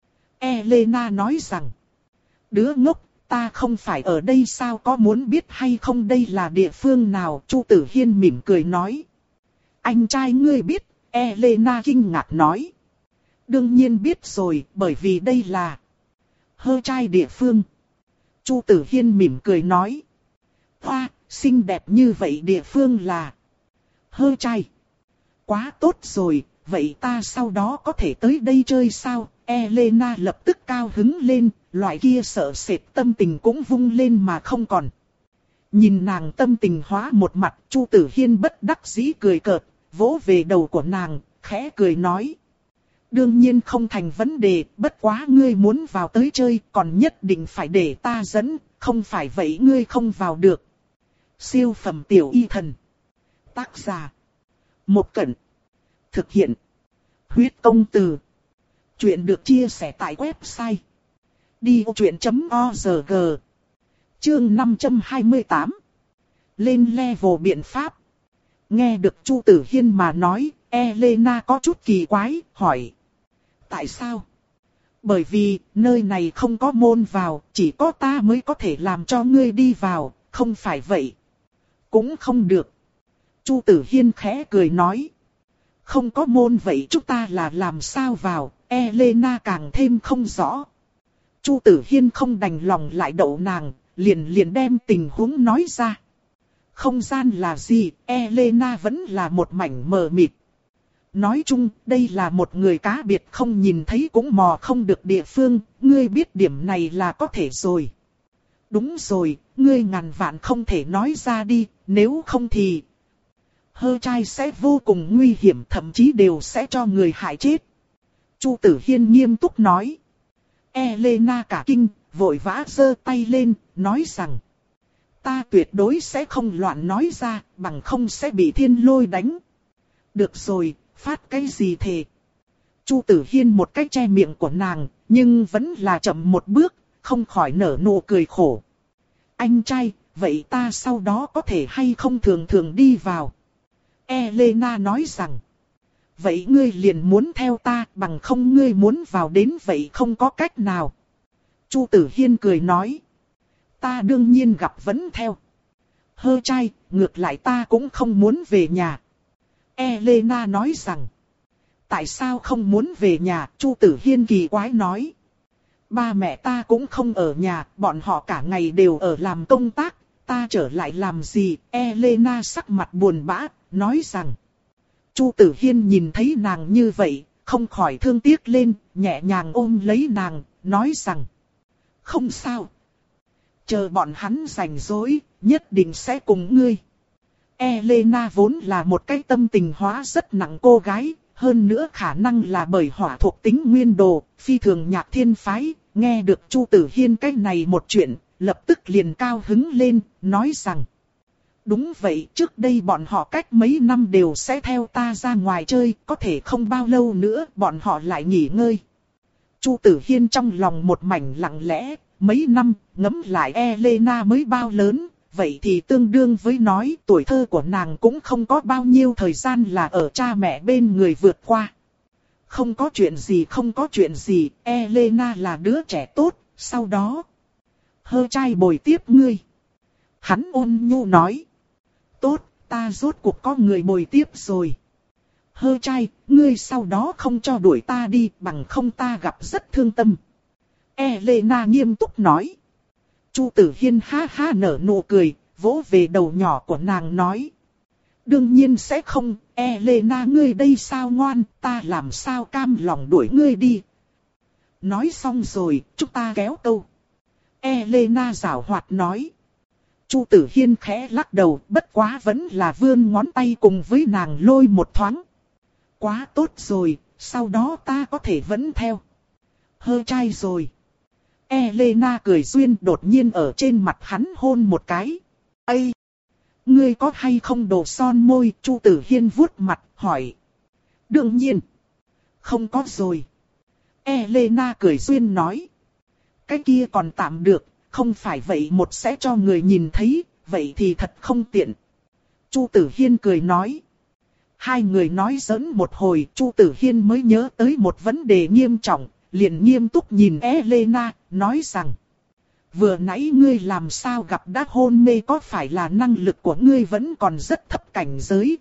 Elena nói rằng. Đứa ngốc, ta không phải ở đây sao, có muốn biết hay không đây là địa phương nào? Chu Tử Hiên mỉm cười nói. Anh trai ngươi biết, Elena kinh ngạc nói. Đương nhiên biết rồi, bởi vì đây là hơ trai địa phương. Chu Tử Hiên mỉm cười nói. Hoa, xinh đẹp như vậy địa phương là hơ trai. Quá tốt rồi, vậy ta sau đó có thể tới đây chơi sao? Elena lập tức cao hứng lên, loại kia sợ sệt tâm tình cũng vung lên mà không còn. Nhìn nàng tâm tình hóa một mặt, Chu Tử Hiên bất đắc dĩ cười cợt, vỗ về đầu của nàng, khẽ cười nói. Đương nhiên không thành vấn đề, bất quá ngươi muốn vào tới chơi, còn nhất định phải để ta dẫn, không phải vậy ngươi không vào được. Siêu phẩm tiểu y thần. Tác giả. Một Cẩn. Thực hiện. Huyết công từ. Chuyện được chia sẻ tại website. đi ô chuyện chấm org. Chương năm trăm hai mươi tám. Lên level biện pháp. Nghe được Chu Tử Hiên mà nói, Elena có chút kỳ quái, hỏi. Tại sao? Bởi vì, nơi này không có môn vào, chỉ có ta mới có thể làm cho ngươi đi vào, không phải vậy. Cũng không được. Chu Tử Hiên khẽ cười nói. Không có môn vậy chúng ta là làm sao vào, Elena càng thêm không rõ. Chu Tử Hiên không đành lòng lại đậu nàng, liền liền đem tình huống nói ra. Không gian là gì, Elena vẫn là một mảnh mờ mịt. Nói chung, đây là một người cá biệt không nhìn thấy cũng mò không được địa phương, ngươi biết điểm này là có thể rồi. Đúng rồi, ngươi ngàn vạn không thể nói ra đi, nếu không thì hơ trai sẽ vô cùng nguy hiểm, thậm chí đều sẽ cho người hại chết. Chu Tử Hiên nghiêm túc nói. Elena cả kinh, vội vã giơ tay lên, nói rằng. Ta tuyệt đối sẽ không loạn nói ra, bằng không sẽ bị thiên lôi đánh. Được rồi, phát cái gì thề? Chu Tử Hiên một cách che miệng của nàng, nhưng vẫn là chậm một bước, không khỏi nở nụ cười khổ. Anh trai, vậy ta sau đó có thể hay không thường thường đi vào? Elena nói rằng. Vậy ngươi liền muốn theo ta, bằng không ngươi muốn vào đến vậy không có cách nào. Chu Tử Hiên cười nói. Ta đương nhiên gặp vẫn theo. Hơ trai, ngược lại ta cũng không muốn về nhà. Elena nói rằng. Tại sao không muốn về nhà? Chu Tử Hiên kỳ quái nói. Ba mẹ ta cũng không ở nhà, bọn họ cả ngày đều ở làm công tác, ta trở lại làm gì? Elena sắc mặt buồn bã, nói rằng. Chu Tử Hiên nhìn thấy nàng như vậy, không khỏi thương tiếc lên, nhẹ nhàng ôm lấy nàng, nói rằng. Không sao. Chờ bọn hắn rảnh rỗi, nhất định sẽ cùng ngươi. Elena vốn là một cái tâm tình hóa rất nặng cô gái, hơn nữa khả năng là bởi hỏa thuộc tính nguyên đồ, phi thường nhạc thiên phái, nghe được Chu Tử Hiên cái này một chuyện, lập tức liền cao hứng lên, nói rằng. Đúng vậy, trước đây bọn họ cách mấy năm đều sẽ theo ta ra ngoài chơi, có thể không bao lâu nữa bọn họ lại nghỉ ngơi. Chu Tử Hiên trong lòng một mảnh lặng lẽ, mấy năm, ngẫm lại Elena mới bao lớn, vậy thì tương đương với nói tuổi thơ của nàng cũng không có bao nhiêu thời gian là ở cha mẹ bên người vượt qua. Không có chuyện gì không có chuyện gì, Elena là đứa trẻ tốt, sau đó. Hơ trai bồi tiếp ngươi. Hắn ôn nhu nói. Tốt, ta rốt cuộc có người bồi tiếp rồi. Hơ trai, ngươi sau đó không cho đuổi ta đi, bằng không ta gặp rất thương tâm. Elena nghiêm túc nói. Chu Tử Hiên ha ha nở nụ cười, vỗ về đầu nhỏ của nàng nói. Đương nhiên sẽ không, Elena ngươi đây sao ngoan, ta làm sao cam lòng đuổi ngươi đi. Nói xong rồi, chúng ta kéo câu. Elena giảo hoạt nói. Chu Tử Hiên khẽ lắc đầu, bất quá vẫn là vươn ngón tay cùng với nàng lôi một thoáng. Quá tốt rồi, sau đó ta có thể vẫn theo. Hơ trai rồi. Elena cười duyên đột nhiên ở trên mặt hắn hôn một cái. Ây! Ngươi có hay không đồ son môi? Chu Tử Hiên vuốt mặt, hỏi. Đương nhiên. Không có rồi. Elena cười duyên nói. Cái kia còn tạm được, không phải vậy một sẽ cho người nhìn thấy, vậy thì thật không tiện. Chu Tử Hiên cười nói. Hai người nói giỡn một hồi, Chu Tử Hiên mới nhớ tới một vấn đề nghiêm trọng, liền nghiêm túc nhìn Elena, nói rằng. Vừa nãy ngươi làm sao gặp đã hôn mê, có phải là năng lực của ngươi vẫn còn rất thấp cảnh giới?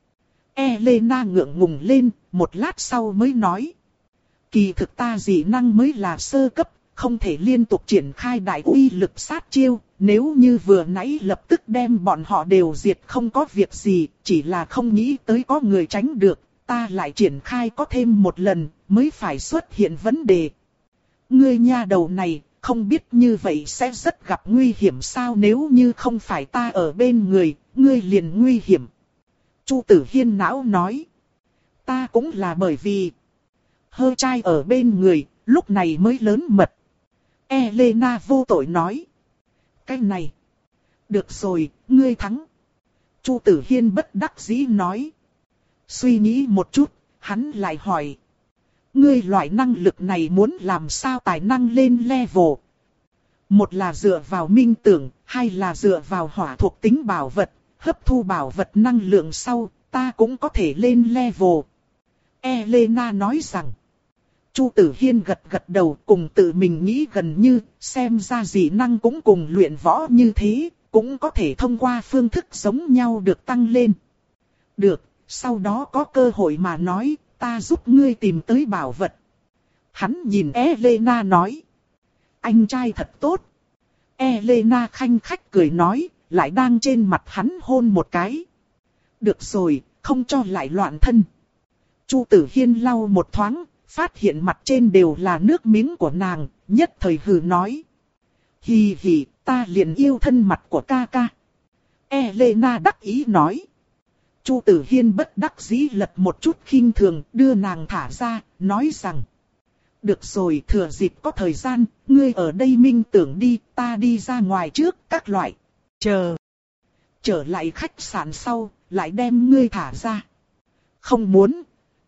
Elena ngượng ngùng lên, một lát sau mới nói. Kỳ thực ta dị năng mới là sơ cấp, không thể liên tục triển khai đại uy lực sát chiêu, nếu như vừa nãy lập tức đem bọn họ đều diệt không có việc gì, chỉ là không nghĩ tới có người tránh được, ta lại triển khai có thêm một lần, mới phải xuất hiện vấn đề. Ngươi nha đầu này, không biết như vậy sẽ rất gặp nguy hiểm sao, nếu như không phải ta ở bên người, ngươi liền nguy hiểm. Chu Tử Hiên não nói. Ta cũng là bởi vì hơ trai ở bên người, lúc này mới lớn mật. Elena vô tội nói. Cái này. Được rồi, ngươi thắng. Chu Tử Hiên bất đắc dĩ nói. Suy nghĩ một chút, hắn lại hỏi. Ngươi loại năng lực này muốn làm sao tài năng lên level? Một là dựa vào minh tưởng, hai là dựa vào hỏa thuộc tính bảo vật, hấp thu bảo vật năng lượng sau, ta cũng có thể lên level. Elena nói rằng. Chu Tử Hiên gật gật đầu, cùng tự mình nghĩ gần như, xem ra dị năng cũng cùng luyện võ như thế, cũng có thể thông qua phương thức giống nhau được tăng lên. Được, sau đó có cơ hội mà nói, ta giúp ngươi tìm tới bảo vật. Hắn nhìn Elena nói. Anh trai thật tốt. Elena khanh khách cười nói, lại đang trên mặt hắn hôn một cái. Được rồi, không cho lại loạn thân. Chu Tử Hiên lau một thoáng, phát hiện mặt trên đều là nước miếng của nàng, nhất thời hừ nói. Hì hì, ta liền yêu thân mặt của ca ca. Elena đắc ý nói. Chu Tử Hiên bất đắc dĩ lật một chút khinh thường, đưa nàng thả ra, nói rằng. Được rồi, thừa dịp có thời gian, ngươi ở đây minh tưởng đi, ta đi ra ngoài trước, các loại. Chờ. Trở lại khách sạn sau, lại đem ngươi thả ra. Không muốn.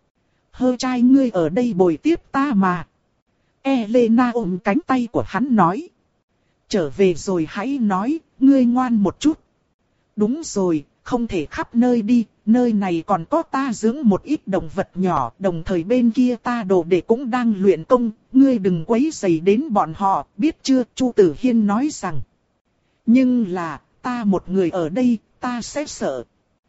Hơ trai ngươi ở đây bồi tiếp ta mà. Elena ôm cánh tay của hắn nói. Trở về rồi hãy nói, ngươi ngoan một chút. Đúng rồi, không thể khắp nơi đi, nơi này còn có ta dưỡng một ít động vật nhỏ, đồng thời bên kia ta đồ đệ cũng đang luyện công, ngươi đừng quấy rầy đến bọn họ, biết chưa? Chu Tử Hiên nói rằng. Nhưng là, ta một người ở đây, ta sẽ sợ.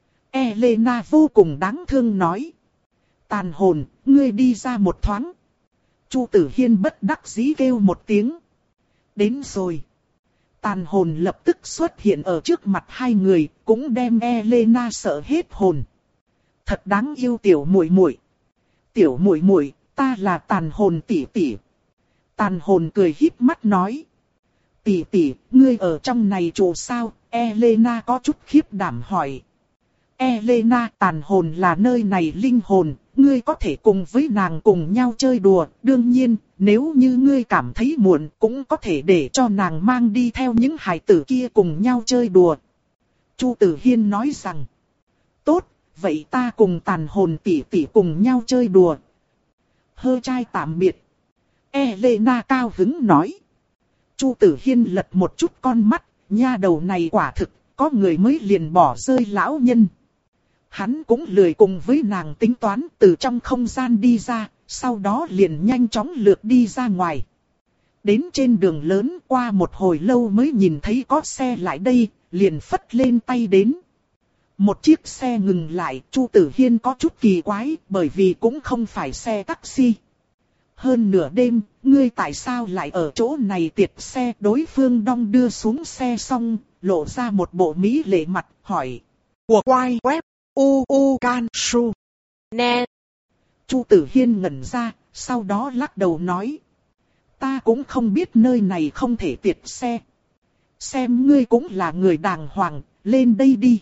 Elena vô cùng đáng thương nói. Tàn hồn, ngươi đi ra một thoáng. Chu Tử Hiên bất đắc dĩ kêu một tiếng. Đến rồi. Tàn hồn lập tức xuất hiện ở trước mặt hai người, cũng đem Elena sợ hết hồn. Thật đáng yêu tiểu muội muội. Tiểu muội muội, ta là tàn hồn tỷ tỷ. Tàn hồn cười híp mắt nói. Tỷ tỷ, ngươi ở trong này trụ sao? Elena có chút khiếp đảm hỏi. Elena, tàn hồn là nơi này linh hồn, ngươi có thể cùng với nàng cùng nhau chơi đùa. Đương nhiên, nếu như ngươi cảm thấy muộn, cũng có thể để cho nàng mang đi theo những hài tử kia cùng nhau chơi đùa. Chu Tử Hiên nói rằng. Tốt, vậy ta cùng tàn hồn tỷ tỷ cùng nhau chơi đùa. Hơ trai tạm biệt. Elena cao hứng nói. Chu Tử Hiên lật một chút con mắt, nha đầu này quả thực, có người mới liền bỏ rơi lão nhân. Hắn cũng lười cùng với nàng tính toán, từ trong không gian đi ra, sau đó liền nhanh chóng lược đi ra ngoài. Đến trên đường lớn qua một hồi lâu mới nhìn thấy có xe lại đây, liền phất lên tay đến. Một chiếc xe ngừng lại, Chu Tử Hiên có chút kỳ quái, bởi vì cũng không phải xe taxi. Hơn nửa đêm, ngươi tại sao lại ở chỗ này tiệt xe? Đối phương đong đưa xuống xe xong, lộ ra một bộ mỹ lệ mặt, hỏi. Của quay web, u u can su. Nè. Chu Tử Hiên ngẩn ra, sau đó lắc đầu nói. Ta cũng không biết nơi này không thể tiệt xe. Xem ngươi cũng là người đàng hoàng, lên đây đi.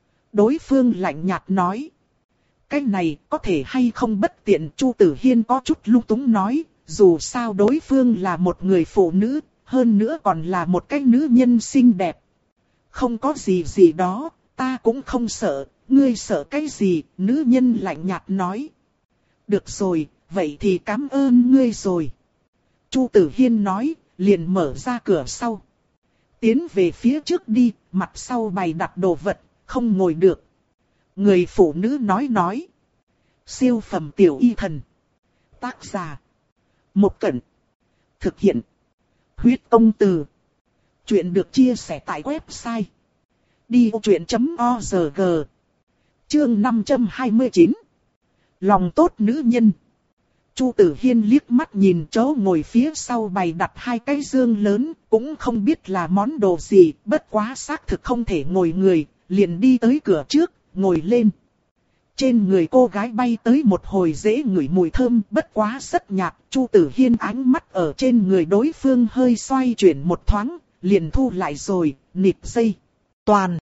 Đối phương lạnh nhạt nói. Cái này có thể hay không bất tiện? Chu Tử Hiên có chút lung túng nói, dù sao đối phương là một người phụ nữ, hơn nữa còn là một cái nữ nhân xinh đẹp. Không có gì gì đó, ta cũng không sợ, ngươi sợ cái gì? Nữ nhân lạnh nhạt nói. Được rồi, vậy thì cảm ơn ngươi rồi. Chu Tử Hiên nói, liền mở ra cửa sau. Tiến về phía trước đi, mặt sau bày đặt đồ vật, không ngồi được. Người phụ nữ nói nói. Siêu phẩm tiểu y thần. Tác giả. Một Cẩn. Thực hiện. Huyết công từ. Chuyện được chia sẻ tại website. đi ô chuyện chấm org. Chương năm trăm hai mươi chín. Lòng tốt nữ nhân. Chu Tử Hiên liếc mắt nhìn chỗ ngồi phía sau bày đặt hai cái dương lớn, cũng không biết là món đồ gì, bất quá xác thực không thể ngồi người, liền đi tới cửa trước, ngồi lên. Trên người cô gái bay tới một hồi dễ ngửi mùi thơm, bất quá rất nhạt. Chu Tử Hiên ánh mắt ở trên người đối phương hơi xoay chuyển một thoáng, liền thu lại rồi, nịt dây. Toàn.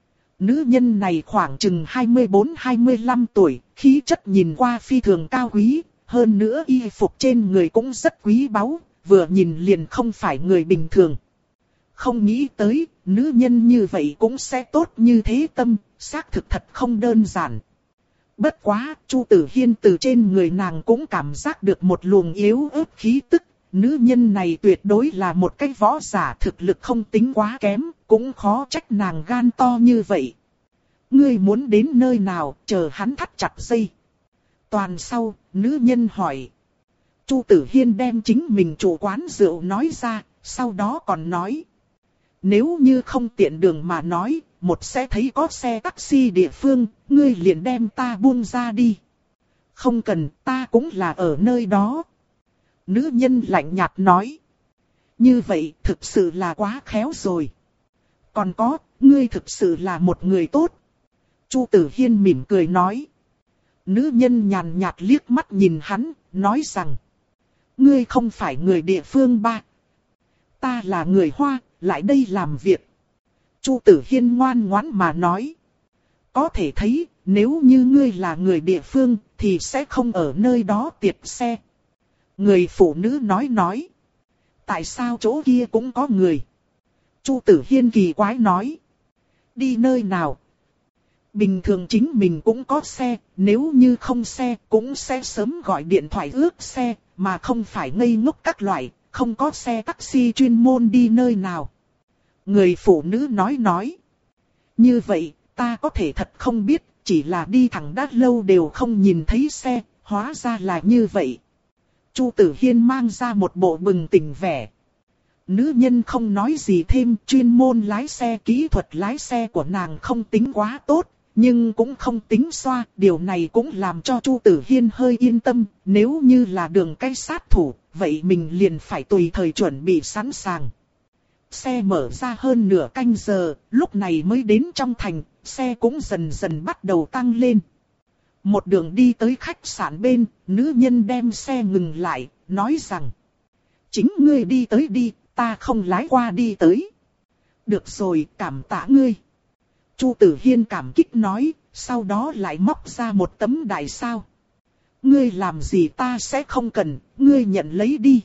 Nữ nhân này khoảng chừng hai mươi bốn hai mươi lăm tuổi, khí chất nhìn qua phi thường cao quý, hơn nữa y phục trên người cũng rất quý báu, vừa nhìn liền không phải người bình thường. Không nghĩ tới, nữ nhân như vậy cũng sẽ tốt như thế tâm, xác thực thật không đơn giản. Bất quá, Chu Tử Hiên từ trên người nàng cũng cảm giác được một luồng yếu ớt khí tức. Nữ nhân này tuyệt đối là một cái võ giả, thực lực không tính quá kém, cũng khó trách nàng gan to như vậy. Ngươi muốn đến nơi nào? Chờ hắn thắt chặt dây. Toàn sau, nữ nhân hỏi. Chu Tử Hiên đem chính mình chủ quán rượu nói ra, sau đó còn nói. Nếu như không tiện đường mà nói, một sẽ thấy có xe taxi địa phương, ngươi liền đem ta buông ra đi. Không cần, ta cũng là ở nơi đó. Nữ nhân lạnh nhạt nói. Như vậy thực sự là quá khéo rồi. Còn có, ngươi thực sự là một người tốt. Chu Tử Hiên mỉm cười nói. Nữ nhân nhàn nhạt liếc mắt nhìn hắn, nói rằng. Ngươi không phải người địa phương ba. Ta là người Hoa, lại đây làm việc. Chu Tử Hiên ngoan ngoãn mà nói. Có thể thấy, nếu như ngươi là người địa phương, thì sẽ không ở nơi đó tiệt xe. Người phụ nữ nói nói. Tại sao chỗ kia cũng có người? Chu Tử Hiên kỳ quái nói. Đi nơi nào? Bình thường chính mình cũng có xe, nếu như không xe cũng sẽ sớm gọi điện thoại ước xe, mà không phải ngây ngốc các loại, không có xe taxi chuyên môn đi nơi nào. Người phụ nữ nói nói. Như vậy, ta có thể thật không biết, chỉ là đi thẳng đã lâu đều không nhìn thấy xe, hóa ra là như vậy. Chu Tử Hiên mang ra một bộ bừng tỉnh vẻ. Nữ nhân không nói gì thêm, chuyên môn lái xe, kỹ thuật lái xe của nàng không tính quá tốt, nhưng cũng không tính xoa, điều này cũng làm cho Chu Tử Hiên hơi yên tâm, nếu như là đường cái sát thủ, vậy mình liền phải tùy thời chuẩn bị sẵn sàng. Xe mở ra hơn nửa canh giờ, lúc này mới đến trong thành, xe cũng dần dần bắt đầu tăng lên. Một đường đi tới khách sạn bên, nữ nhân đem xe ngừng lại, nói rằng: chính ngươi đi tới đi, ta không lái qua đi tới. Được rồi, cảm tạ ngươi. Chu Tử Hiên cảm kích nói, sau đó lại móc ra một tấm đại sao. Ngươi làm gì ta sẽ không cần, ngươi nhận lấy đi.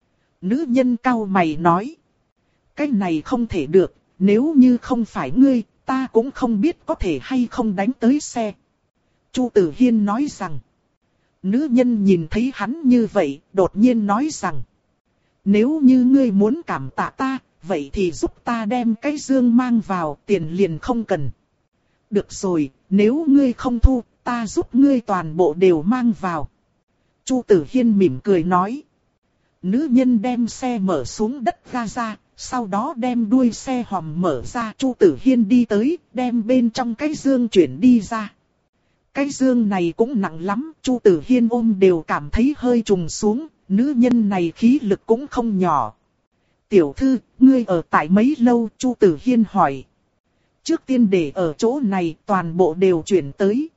Nữ nhân cau mày nói: cái này không thể được, nếu như không phải ngươi, ta cũng không biết có thể hay không đánh tới xe. Chu Tử Hiên nói rằng. Nữ nhân nhìn thấy hắn như vậy, đột nhiên nói rằng: nếu như ngươi muốn cảm tạ ta, vậy thì giúp ta đem cái dương mang vào, tiền liền không cần. Được rồi, nếu ngươi không thu, ta giúp ngươi toàn bộ đều mang vào. Chu Tử Hiên mỉm cười nói. Nữ nhân đem xe mở xuống đất ga ra, sau đó đem đuôi xe hòm mở ra. Chu Tử Hiên đi tới, đem bên trong cái dương chuyển đi ra. Cái dương này cũng nặng lắm, Chu Tử Hiên ôm đều cảm thấy hơi trùng xuống, nữ nhân này khí lực cũng không nhỏ. Tiểu thư, ngươi ở tại mấy lâu? Chu Tử Hiên hỏi. Trước tiên để ở chỗ này, toàn bộ đều chuyển tới.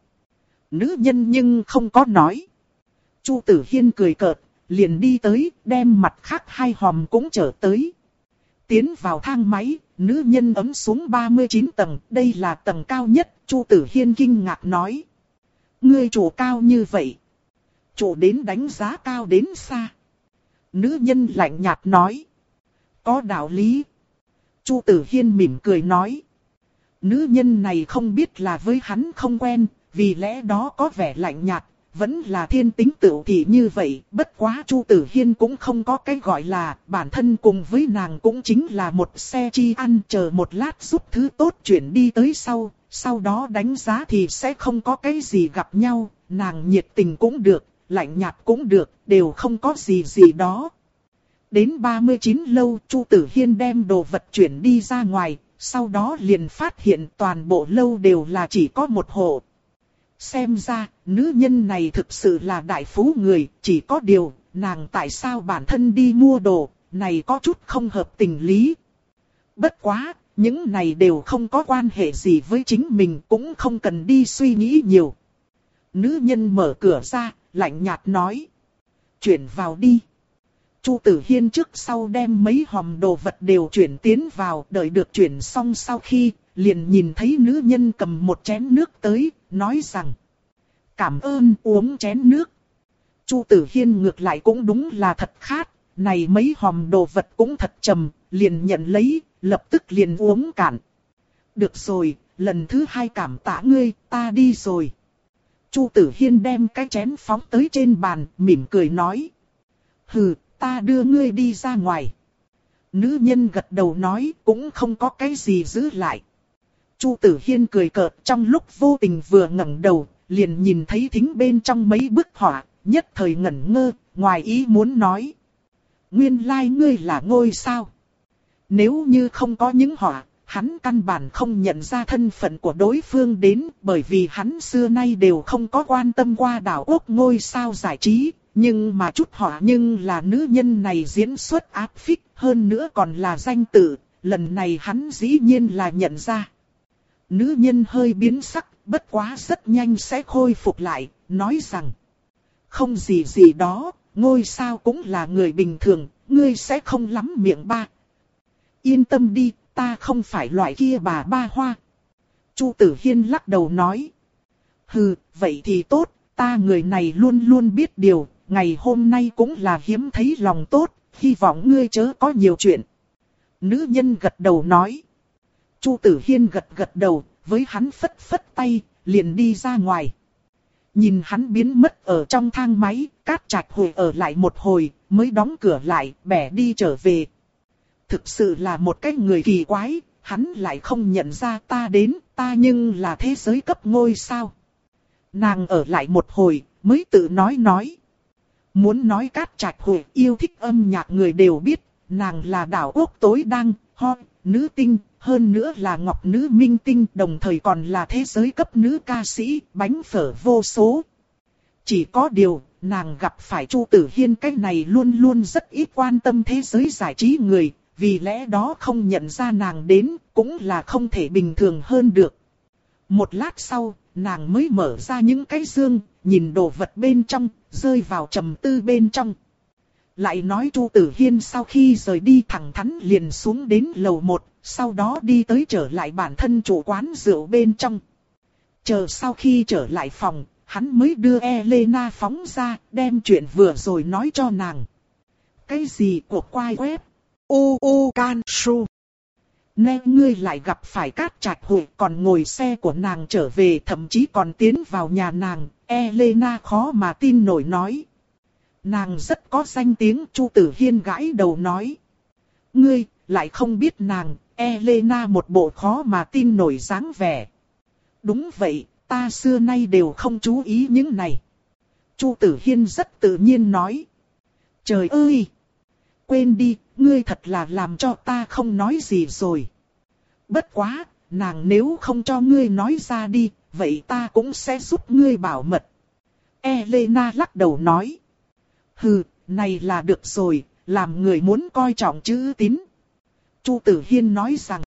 Nữ nhân nhưng không có nói. Chu Tử Hiên cười cợt, liền đi tới, đem mặt khác hai hòm cũng trở tới. Tiến vào thang máy, nữ nhân ấm xuống ba mươi chín tầng, đây là tầng cao nhất. Chu Tử Hiên kinh ngạc nói. Ngươi chủ cao như vậy. Chủ đến đánh giá cao đến xa. Nữ nhân lạnh nhạt nói. Có đạo lý. Chu Tử Hiên mỉm cười nói. Nữ nhân này không biết là với hắn không quen, vì lẽ đó có vẻ lạnh nhạt, vẫn là thiên tính tựu thị như vậy. Bất quá Chu Tử Hiên cũng không có cái gọi là, bản thân cùng với nàng cũng chính là một xe chi ăn, chờ một lát giúp thứ tốt chuyển đi tới sau, sau đó đánh giá thì sẽ không có cái gì gặp nhau, nàng nhiệt tình cũng được, lạnh nhạt cũng được, đều không có gì gì đó. Đến ba mươi chín lâu, Chu Tử Hiên đem đồ vật chuyển đi ra ngoài, sau đó liền phát hiện toàn bộ lâu đều là chỉ có một hộ. Xem ra, nữ nhân này thực sự là đại phú người, chỉ có điều, nàng tại sao bản thân đi mua đồ, này có chút không hợp tình lý. Bất quá, những này đều không có quan hệ gì với chính mình, cũng không cần đi suy nghĩ nhiều. Nữ nhân mở cửa ra, lạnh nhạt nói. Chuyển vào đi. Chu Tử Hiên trước sau đem mấy hòm đồ vật đều chuyển tiến vào, đợi được chuyển xong sau khi, liền nhìn thấy nữ nhân cầm một chén nước tới, nói rằng. Cảm ơn, uống chén nước. Chu Tử Hiên ngược lại cũng đúng là thật khát, này mấy hòm đồ vật cũng thật trầm, liền nhận lấy, lập tức liền uống cạn. Được rồi, lần thứ hai cảm tạ ngươi, ta đi rồi. Chu Tử Hiên đem cái chén phóng tới trên bàn, mỉm cười nói. Hừ, ta đưa ngươi đi ra ngoài. Nữ nhân gật đầu nói, cũng không có cái gì giữ lại. Chu Tử Hiên cười cợt, trong lúc vô tình vừa ngẩng đầu, liền nhìn thấy thính bên trong mấy bức họa, nhất thời ngẩn ngơ, ngoài ý muốn nói. Nguyên lai like ngươi là ngôi sao. Nếu như không có những họa, hắn căn bản không nhận ra thân phận của đối phương đến, bởi vì hắn xưa nay đều không có quan tâm qua đảo quốc ngôi sao giải trí. Nhưng mà chút họa nhưng là nữ nhân này diễn xuất áp phích, hơn nữa còn là danh tự, lần này hắn dĩ nhiên là nhận ra. Nữ nhân hơi biến sắc, bất quá rất nhanh sẽ khôi phục lại, nói rằng. Không gì gì đó, ngôi sao cũng là người bình thường, ngươi sẽ không lắm miệng ba. Yên tâm đi, ta không phải loại kia bà ba hoa. Chu Tử Hiên lắc đầu nói. Hừ, vậy thì tốt, ta người này luôn luôn biết điều, ngày hôm nay cũng là hiếm thấy lòng tốt, hy vọng ngươi chớ có nhiều chuyện. Nữ nhân gật đầu nói. Chu Tử Hiên gật gật đầu, với hắn phất phất tay, liền đi ra ngoài. Nhìn hắn biến mất ở trong thang máy, Cát Trạch hồi ở lại một hồi, mới đóng cửa lại, bẻ đi trở về. Thực sự là một cái người kỳ quái, hắn lại không nhận ra ta đến, ta nhưng là thế giới cấp ngôi sao. Nàng ở lại một hồi, mới tự nói nói. Muốn nói Cát Trạch hồi yêu thích âm nhạc người đều biết, nàng là đảo quốc tối đang hot nữ tinh, hơn nữa là ngọc nữ minh tinh, đồng thời còn là thế giới cấp nữ ca sĩ, bánh phở vô số. Chỉ có điều, nàng gặp phải Chu Tử Hiên cái này luôn luôn rất ít quan tâm thế giới giải trí người, vì lẽ đó không nhận ra nàng đến, cũng là không thể bình thường hơn được. Một lát sau, nàng mới mở ra những cái dương, nhìn đồ vật bên trong, rơi vào trầm tư bên trong. Lại nói Chu Tử Hiên sau khi rời đi thẳng thắn liền xuống đến lầu một, sau đó đi tới trở lại bản thân chủ quán rượu bên trong. Chờ sau khi trở lại phòng, hắn mới đưa Elena phóng ra, đem chuyện vừa rồi nói cho nàng. Cái gì cuộc quay web? U U Can Su. Nè ngươi lại gặp phải Cát Trạch Hội, còn ngồi xe của nàng trở về, thậm chí còn tiến vào nhà nàng. Elena khó mà tin nổi nói. Nàng rất có danh tiếng. Chu Tử Hiên gãi đầu nói. Ngươi lại không biết nàng. Elena một bộ khó mà tin nổi dáng vẻ. Đúng vậy, ta xưa nay đều không chú ý những này. Chu Tử Hiên rất tự nhiên nói. Trời ơi! Quên đi, ngươi thật là làm cho ta không nói gì rồi. Bất quá, nàng nếu không cho ngươi nói ra đi, vậy ta cũng sẽ giúp ngươi bảo mật. Elena lắc đầu nói. Hừ, này là được rồi, làm người muốn coi trọng chữ tín. Chu Tử Hiên nói rằng.